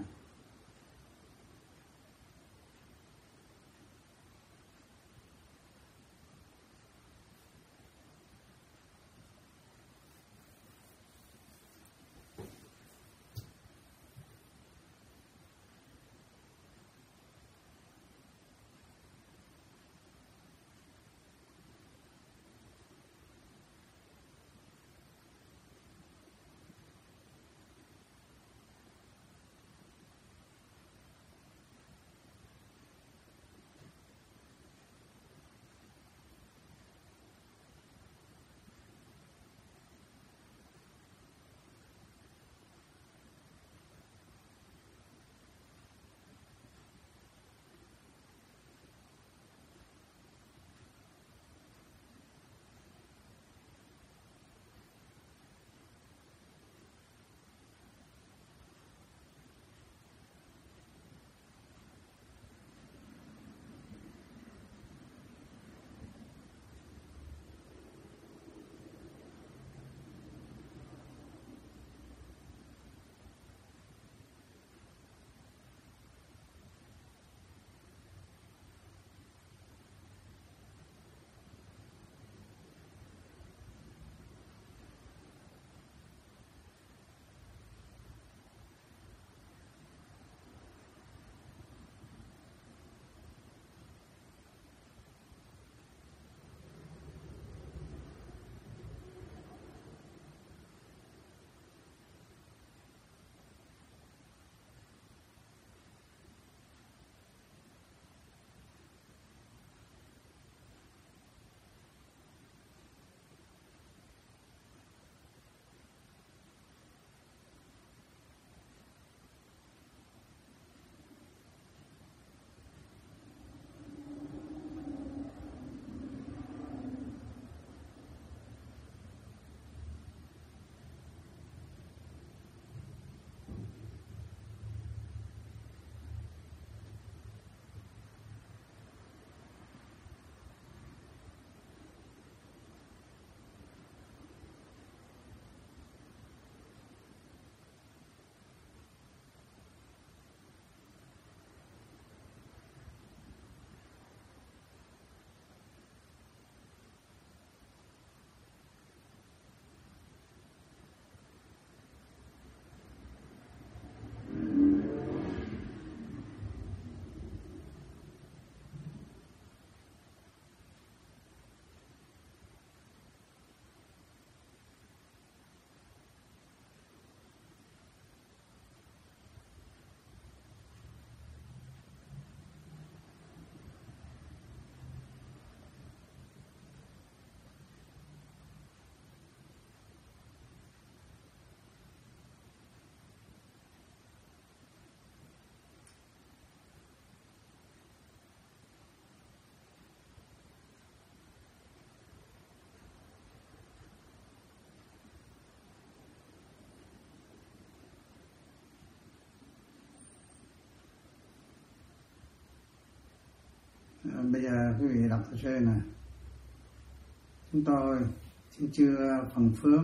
Speaker 2: bây giờ quý vị đọc thơ trên nè. Chúng tôi xin chưa phần phước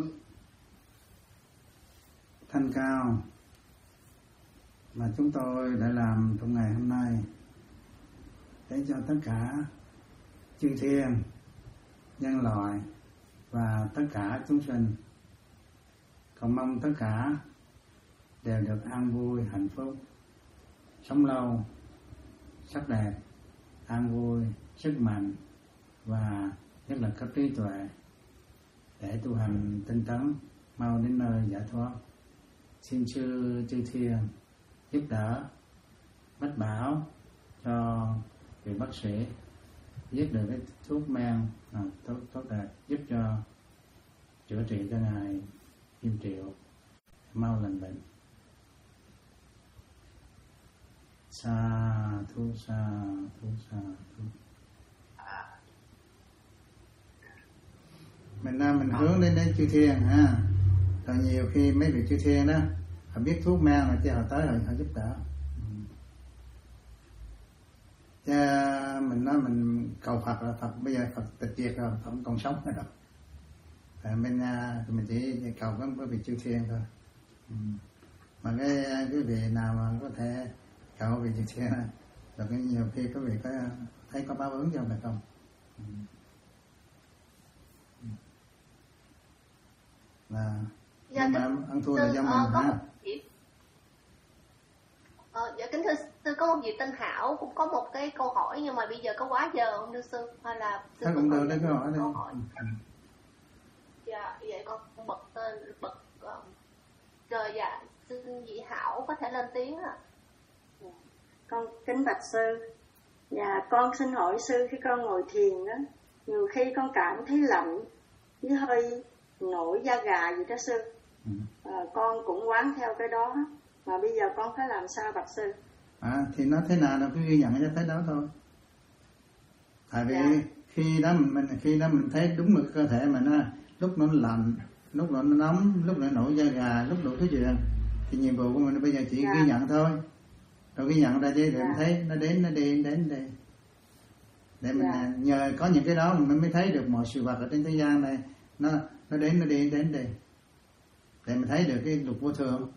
Speaker 2: thanh cao mà chúng tôi đã làm trong ngày hôm nay để cho tất cả chư thiên, nhân loại và tất cả chúng sinh, cầu mong tất cả đều được an vui, hạnh phúc, sống lâu, sắc đẹp, an vui, sức mạnh và nhất là cấp trí tuệ để tu hành tinh tấn mau đến nơi giải thoát. Xin chư chư thiên giúp đỡ mách bảo cho vị bác sĩ viết được cái thuốc men à, tốt tốt đẹp giúp cho chữa trị cho ngài Kim Triệu mau lành bệnh. Sa thu sa thu sa thu. Mình ra mình hướng đến đến chư thiên ha. Rồi nhiều khi mấy vị chư thiên đó họ biết thuốc men rồi chứ họ tới rồi họ giúp đỡ. Chứ mình nói mình cầu Phật là Phật bây giờ Phật tịch diệt rồi, Phật không còn sống nữa đâu. Tại bên mình chỉ cầu với vị chư thiên thôi. Mà cái cái vị nào mà có thể cầu vị chư thiên rồi cái nhiều khi có vị có thấy có báo ứng cho mình không? Là
Speaker 3: dạ,
Speaker 2: nhưng mà ăn thua là do mình
Speaker 3: uh,
Speaker 2: ha.
Speaker 3: Ờ, dạ kính thưa sư, có một vị tên Hảo cũng có một cái câu hỏi nhưng mà bây giờ có quá giờ không thưa sư, hay là sư
Speaker 2: Thế cũng được đấy, câu hỏi
Speaker 3: câu hỏi.
Speaker 2: đây.
Speaker 3: Dạ vậy con bật tên bật uh, rồi dạ xin vị Hảo có thể lên tiếng ạ. À?
Speaker 5: Con kính bạch sư, và con xin hỏi sư, khi con ngồi thiền đó, nhiều khi con cảm thấy lạnh với hơi nổi da gà gì đó sư.
Speaker 2: Ừ.
Speaker 5: À, con cũng quán theo cái đó, mà bây giờ con phải làm sao bạch sư?
Speaker 2: À thì nó thế nào nó cứ ghi nhận cho thấy đó thôi. Tại vì
Speaker 5: dạ.
Speaker 2: khi đó mình, mình khi đó mình thấy đúng một cơ thể mình á, lúc nó lạnh, lúc nó nóng, lúc nó nổi da gà, lúc đủ thứ chuyện, thì nhiệm vụ của mình bây giờ chỉ dạ. ghi nhận thôi. Rồi ghi nhận ra chứ để dạ. mình thấy nó đến nó đi đến đây. Để mình dạ. nhờ có những cái đó mình mới thấy được mọi sự vật ở trên thế gian này nó nó đến nó đi đến đây. Để mình thấy được cái lục vô thường.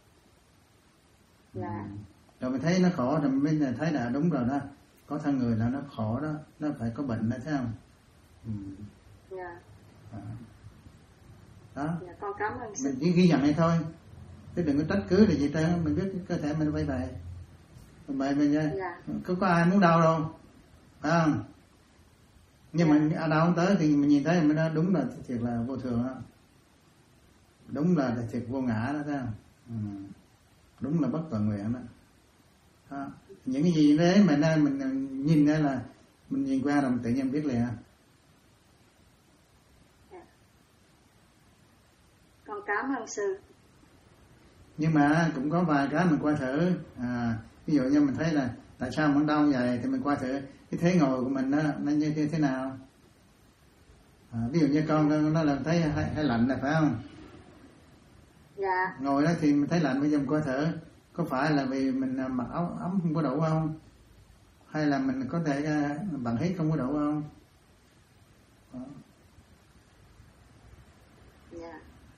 Speaker 5: Dạ.
Speaker 2: Rồi mình thấy nó khổ rồi mình mới thấy là đúng rồi đó, có thân người là nó khổ đó, nó phải có bệnh đó, thấy không? Ừ.
Speaker 5: Dạ.
Speaker 2: À. Đó.
Speaker 5: Dạ, con cảm ơn sư.
Speaker 2: Mình chỉ ghi nhận này thôi, chứ đừng có trách cứ là gì trơn, mình biết cái cơ thể mình phải vậy. Vậy mình dạ. có có ai muốn đau đâu, phải không? Nhưng dạ. mà đau không tới thì mình nhìn thấy mình nói đúng là thiệt là vô thường đó. Đúng là thiệt vô ngã đó, thấy không? Ừ. Đúng là bất toàn nguyện đó. Đó. Những cái gì đấy mà nay mình nhìn ra là mình nhìn qua là mình tự nhiên biết liền.
Speaker 5: Dạ. Con cảm ơn sư.
Speaker 2: Nhưng mà cũng có vài cái mình qua thử. À, ví dụ như mình thấy là tại sao mình đau vậy thì mình qua thử cái thế ngồi của mình đó, nó như thế nào. À, ví dụ như con nó là thấy hay, hay lạnh là phải không?
Speaker 5: Dạ.
Speaker 2: Ngồi đó thì mình thấy lạnh, bây giờ mình coi thử có phải là vì mình mặc áo ấm không có đủ không, hay là mình có thể bằng hít không có đủ không? Đó.
Speaker 5: Dạ.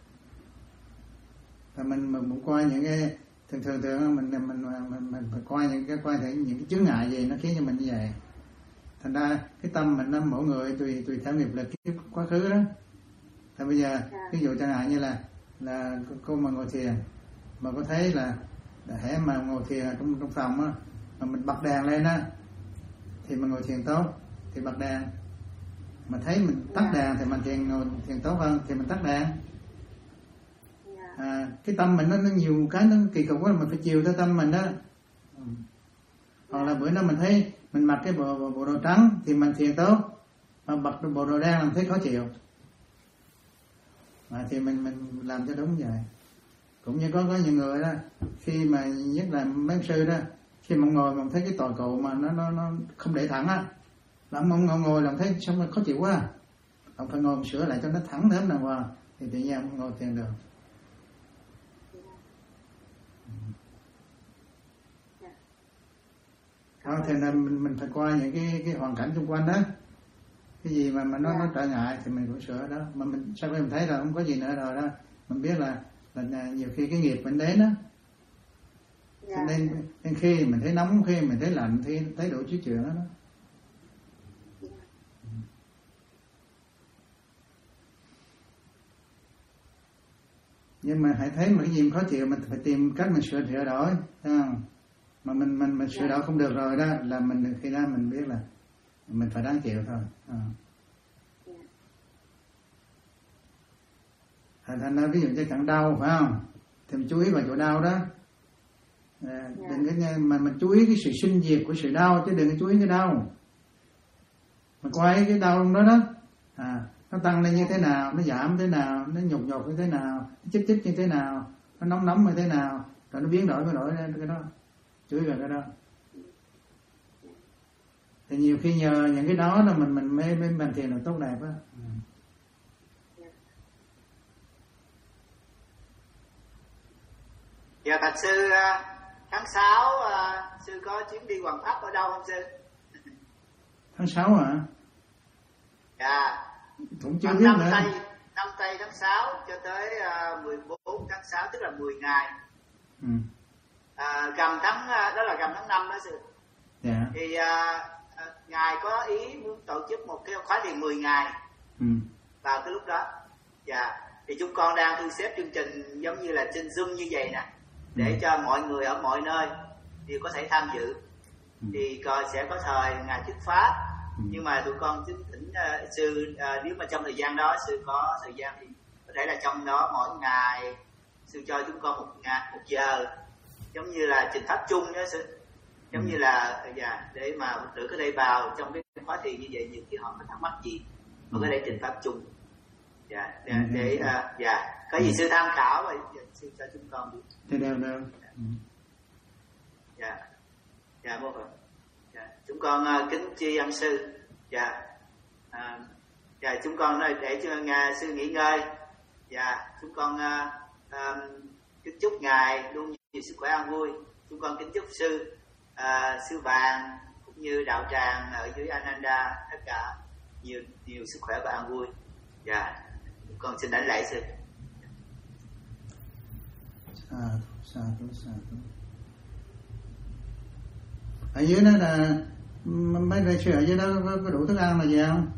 Speaker 2: Và mình mình cũng coi những cái thường thường thường mình mình mình mình, mình phải coi những cái coi thấy những cái chướng ngại gì nó khiến cho mình như vậy. Thành ra cái tâm mình nó mỗi người tùy tùy theo nghiệp lực kiếp quá khứ đó. Thì bây giờ dạ. ví dụ chẳng hạn như là là cô mà ngồi thiền mà có thấy là hễ mà ngồi thiền trong trong phòng á mà mình bật đèn lên á thì mình ngồi thiền tốt thì bật đèn, mà thấy mình tắt đèn thì mình thiền ngồi thiền tốt hơn thì mình tắt đèn. À, cái tâm mình nó, nó nhiều cái nó kỳ cục quá, mình phải chiều theo tâm mình đó. Ừ. Hoặc là bữa đó mình thấy mình mặc cái bộ, bộ, bộ đồ trắng thì mình thiền tốt, mà bật bộ đồ đen làm thấy khó chịu. À, thì mình mình làm cho đúng vậy. Cũng như có có những người đó khi mà nhất là mấy sư đó, khi mà ngồi mà thấy cái tòa cụ mà nó nó nó không để thẳng á, là ông ngồi ngồi làm thấy xong rồi khó chịu quá, ông phải ngồi sửa lại cho nó thẳng thớm đàng hoàng thì tự nhiên ông ngồi thiền được. Đó, thì là mình mình phải qua những cái cái hoàn cảnh xung quanh đó, cái gì mà mà nó yeah. nó trở ngại thì mình cũng sửa đó. Mà mình sau khi mình thấy là không có gì nữa rồi đó, mình biết là là nhiều khi cái nghiệp mình đến đó. Yeah. Nên, nên khi mình thấy nóng, khi mình thấy lạnh, thì thấy đủ thứ chuyện đó. đó. Nhưng mà hãy thấy mà cái gì mà khó chịu mình phải tìm cách mình sửa sửa đổi, thấy không? Mà mình mình mình sửa đổi không được rồi đó là mình khi đó mình biết là mình phải đáng chịu thôi. À. Thành ra ví dụ như chẳng đau phải không? Thì mình chú ý vào chỗ đau đó. À, đừng có mà mình chú ý cái sự sinh diệt của sự đau chứ đừng có chú ý cái đau. Mình quay cái đau đó đó. À, nó tăng lên như thế nào, nó giảm thế nào, nó nhột nhột như thế nào, nó chích chích như thế nào, nó nóng nóng như thế nào, rồi nó biến đổi biến đổi lên cái đó. Chú ý vào cái đó. Thì nhiều khi nhờ những cái đó là mình mình mới mới bàn thiền là tốt đẹp á. Ừ.
Speaker 4: Dạ thật sư, tháng sáu sư có chuyến đi Hoàng Pháp ở đâu không sư?
Speaker 2: Tháng sáu hả?
Speaker 4: Dạ.
Speaker 2: Cũng chưa biết nữa.
Speaker 4: Tây, năm Tây tháng sáu cho tới mười bốn tháng sáu, tức là mười ngày.
Speaker 2: Ừ.
Speaker 4: À, gầm tháng đó là gầm tháng năm đó sư.
Speaker 2: Dạ.
Speaker 4: Thì à, ngài có ý muốn tổ chức một cái khóa thiền mười ngày.
Speaker 2: Ừ.
Speaker 4: Vào cái lúc đó. Dạ. Thì chúng con đang thu xếp chương trình giống như là trên Zoom như vậy nè, để ừ. cho mọi người ở mọi nơi đều có thể tham dự. Ừ. Thì coi sẽ có thời ngài thuyết pháp. Ừ. Nhưng mà tụi con xin thỉnh uh, sư uh, nếu mà trong thời gian đó sư có thời gian thì có thể là trong đó mỗi ngày sư cho chúng con một ngày một giờ, giống như là trình pháp chung đó sư, giống ừ. như là dạ, để mà Phật tử có thể vào trong cái khóa thiền như vậy, nhiều khi họ có thắc mắc gì họ có thể trình pháp chung. Dạ, để, ừ. để uh, dạ có gì ừ. sư tham khảo và sư cho chúng con biết.
Speaker 2: Thế đâu đâu. Ừ.
Speaker 4: Dạ, dạ mô Phật. Dạ, chúng con uh, kính tri ân sư. Dạ, à, dạ chúng con nói để cho ngài sư nghỉ ngơi. Dạ, chúng con uh, um, kính chúc ngài luôn nhiều sức khỏe an vui. Chúng con kính chúc sư uh, sư Vàng cũng như đạo tràng ở dưới Ananda tất cả nhiều nhiều sức khỏe và an vui. Dạ, chúng con xin đảnh lễ sư.
Speaker 2: Sa sa tu sa tu. Ở dưới đó là mấy đại sư ở dưới đó có, có đủ thức ăn là gì không?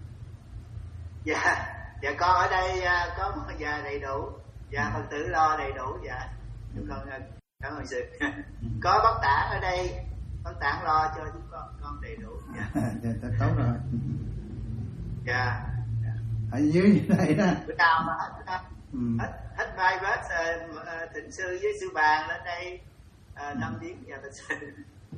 Speaker 4: Dạ, dạ con ở đây có một dạ đầy đủ. Dạ Phật tử lo đầy đủ. Dạ chúng con cảm ơn sư. Có bác tản ở đây, bác tản lo cho chúng con con đầy đủ. Dạ,
Speaker 2: dạ tốt rồi.
Speaker 4: Dạ.
Speaker 2: Ở dưới như này đó.
Speaker 4: Bữa nào mà hết ừ. hết hết vai vết uh, thịnh sư với sư Bàn lên đây uh, năm tiếng nhà thịnh sư.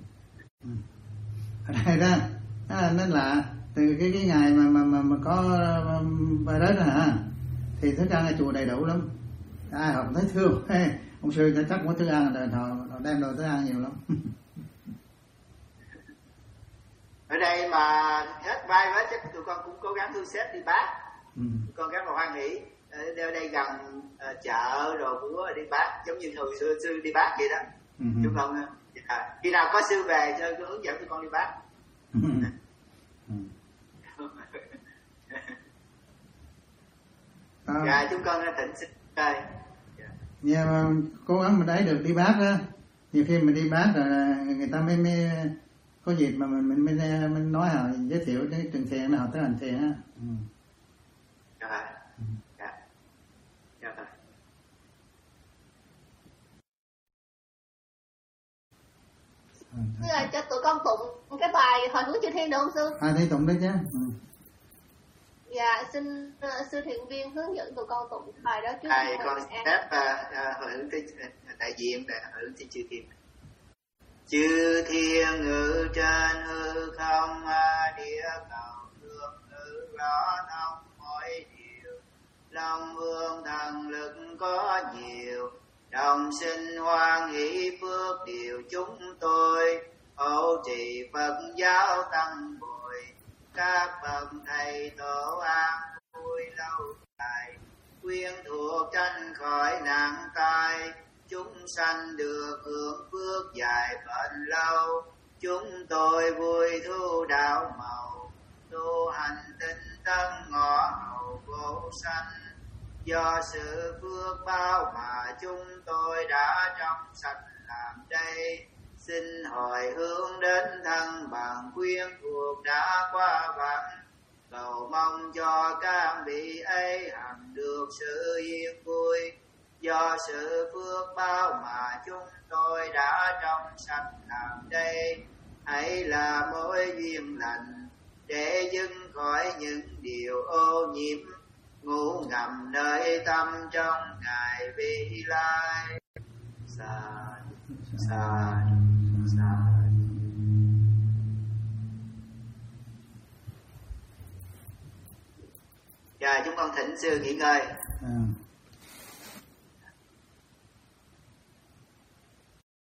Speaker 2: Ở đây đó, đó nó là từ cái cái ngày mà mà mà, mà có vai rết hả, thì thức ăn ở chùa đầy đủ lắm. Ai học thấy thương, hey, ông sư chắc có thức ăn rồi họ, họ đem đồ thức ăn nhiều lắm.
Speaker 4: Ở đây mà hết vai vết chắc tụi con cũng cố gắng thu xếp đi bác. Ừ. Tụi con rất là hoan hỷ. Ở đây gần uh, chợ rồi bữa đi bác, giống như hồi xưa sư đi bác vậy đó. Ừ. Tụi con à, khi nào có sư về cho tôi hướng dẫn tụi con đi bác. Ừ. Ừ. Dạ chúng con thỉnh xin chơi.
Speaker 2: Dạ mà cố gắng mình đấy được đi bác á. Nhiều khi mình đi bác rồi người ta mới mới có dịp mà mình mình mình, mình nói họ giới thiệu cái trường thiền nó học tới hành thiền á. Ừ.
Speaker 4: Dạ. Dạ. Dạ thôi.
Speaker 3: Sư ơi, cho tụi con tụng cái bài hồi hướng chư thiên được không sư?
Speaker 2: À thì tụng đấy chứ. Ừ.
Speaker 3: Dạ, xin uh, sư thiện viên hướng dẫn tụi con tụng bài đó trước.
Speaker 4: Thầy con phép uh, hồi hướng tới uh, đại diện để hồi hướng tới chư thiên. Chư thiên ngự trên hư không, địa cầu thương ngự rõ thông mọi điều. Long vương thần lực có nhiều, đồng sinh hoan hỷ phước điều chúng tôi. Hộ trì Phật giáo tăng bồi, các bậc thầy tổ an vui lâu dài. Quyến thuộc tranh khỏi nạn tai, chúng sanh được hưởng phước dài bền lâu. chúng tôi vui thu đạo màu, tu hành tinh tấn ngõ hầu vô sanh. Do sự phước báo mà chúng tôi đã trong sạch làm đây, xin hồi hướng đến thân bằng quyến thuộc đã qua vắng, cầu mong cho các vị ấy hằng được sự yên vui. Do sự phước báo mà chúng tôi đã trong sạch làm đây, hãy là mối duyên lành để dừng khỏi những điều ô nhiễm ngủ ngầm nơi tâm trong ngày vị lai. Sa sa sa. Dạ, chúng con thỉnh sư nghỉ ngơi.
Speaker 2: À.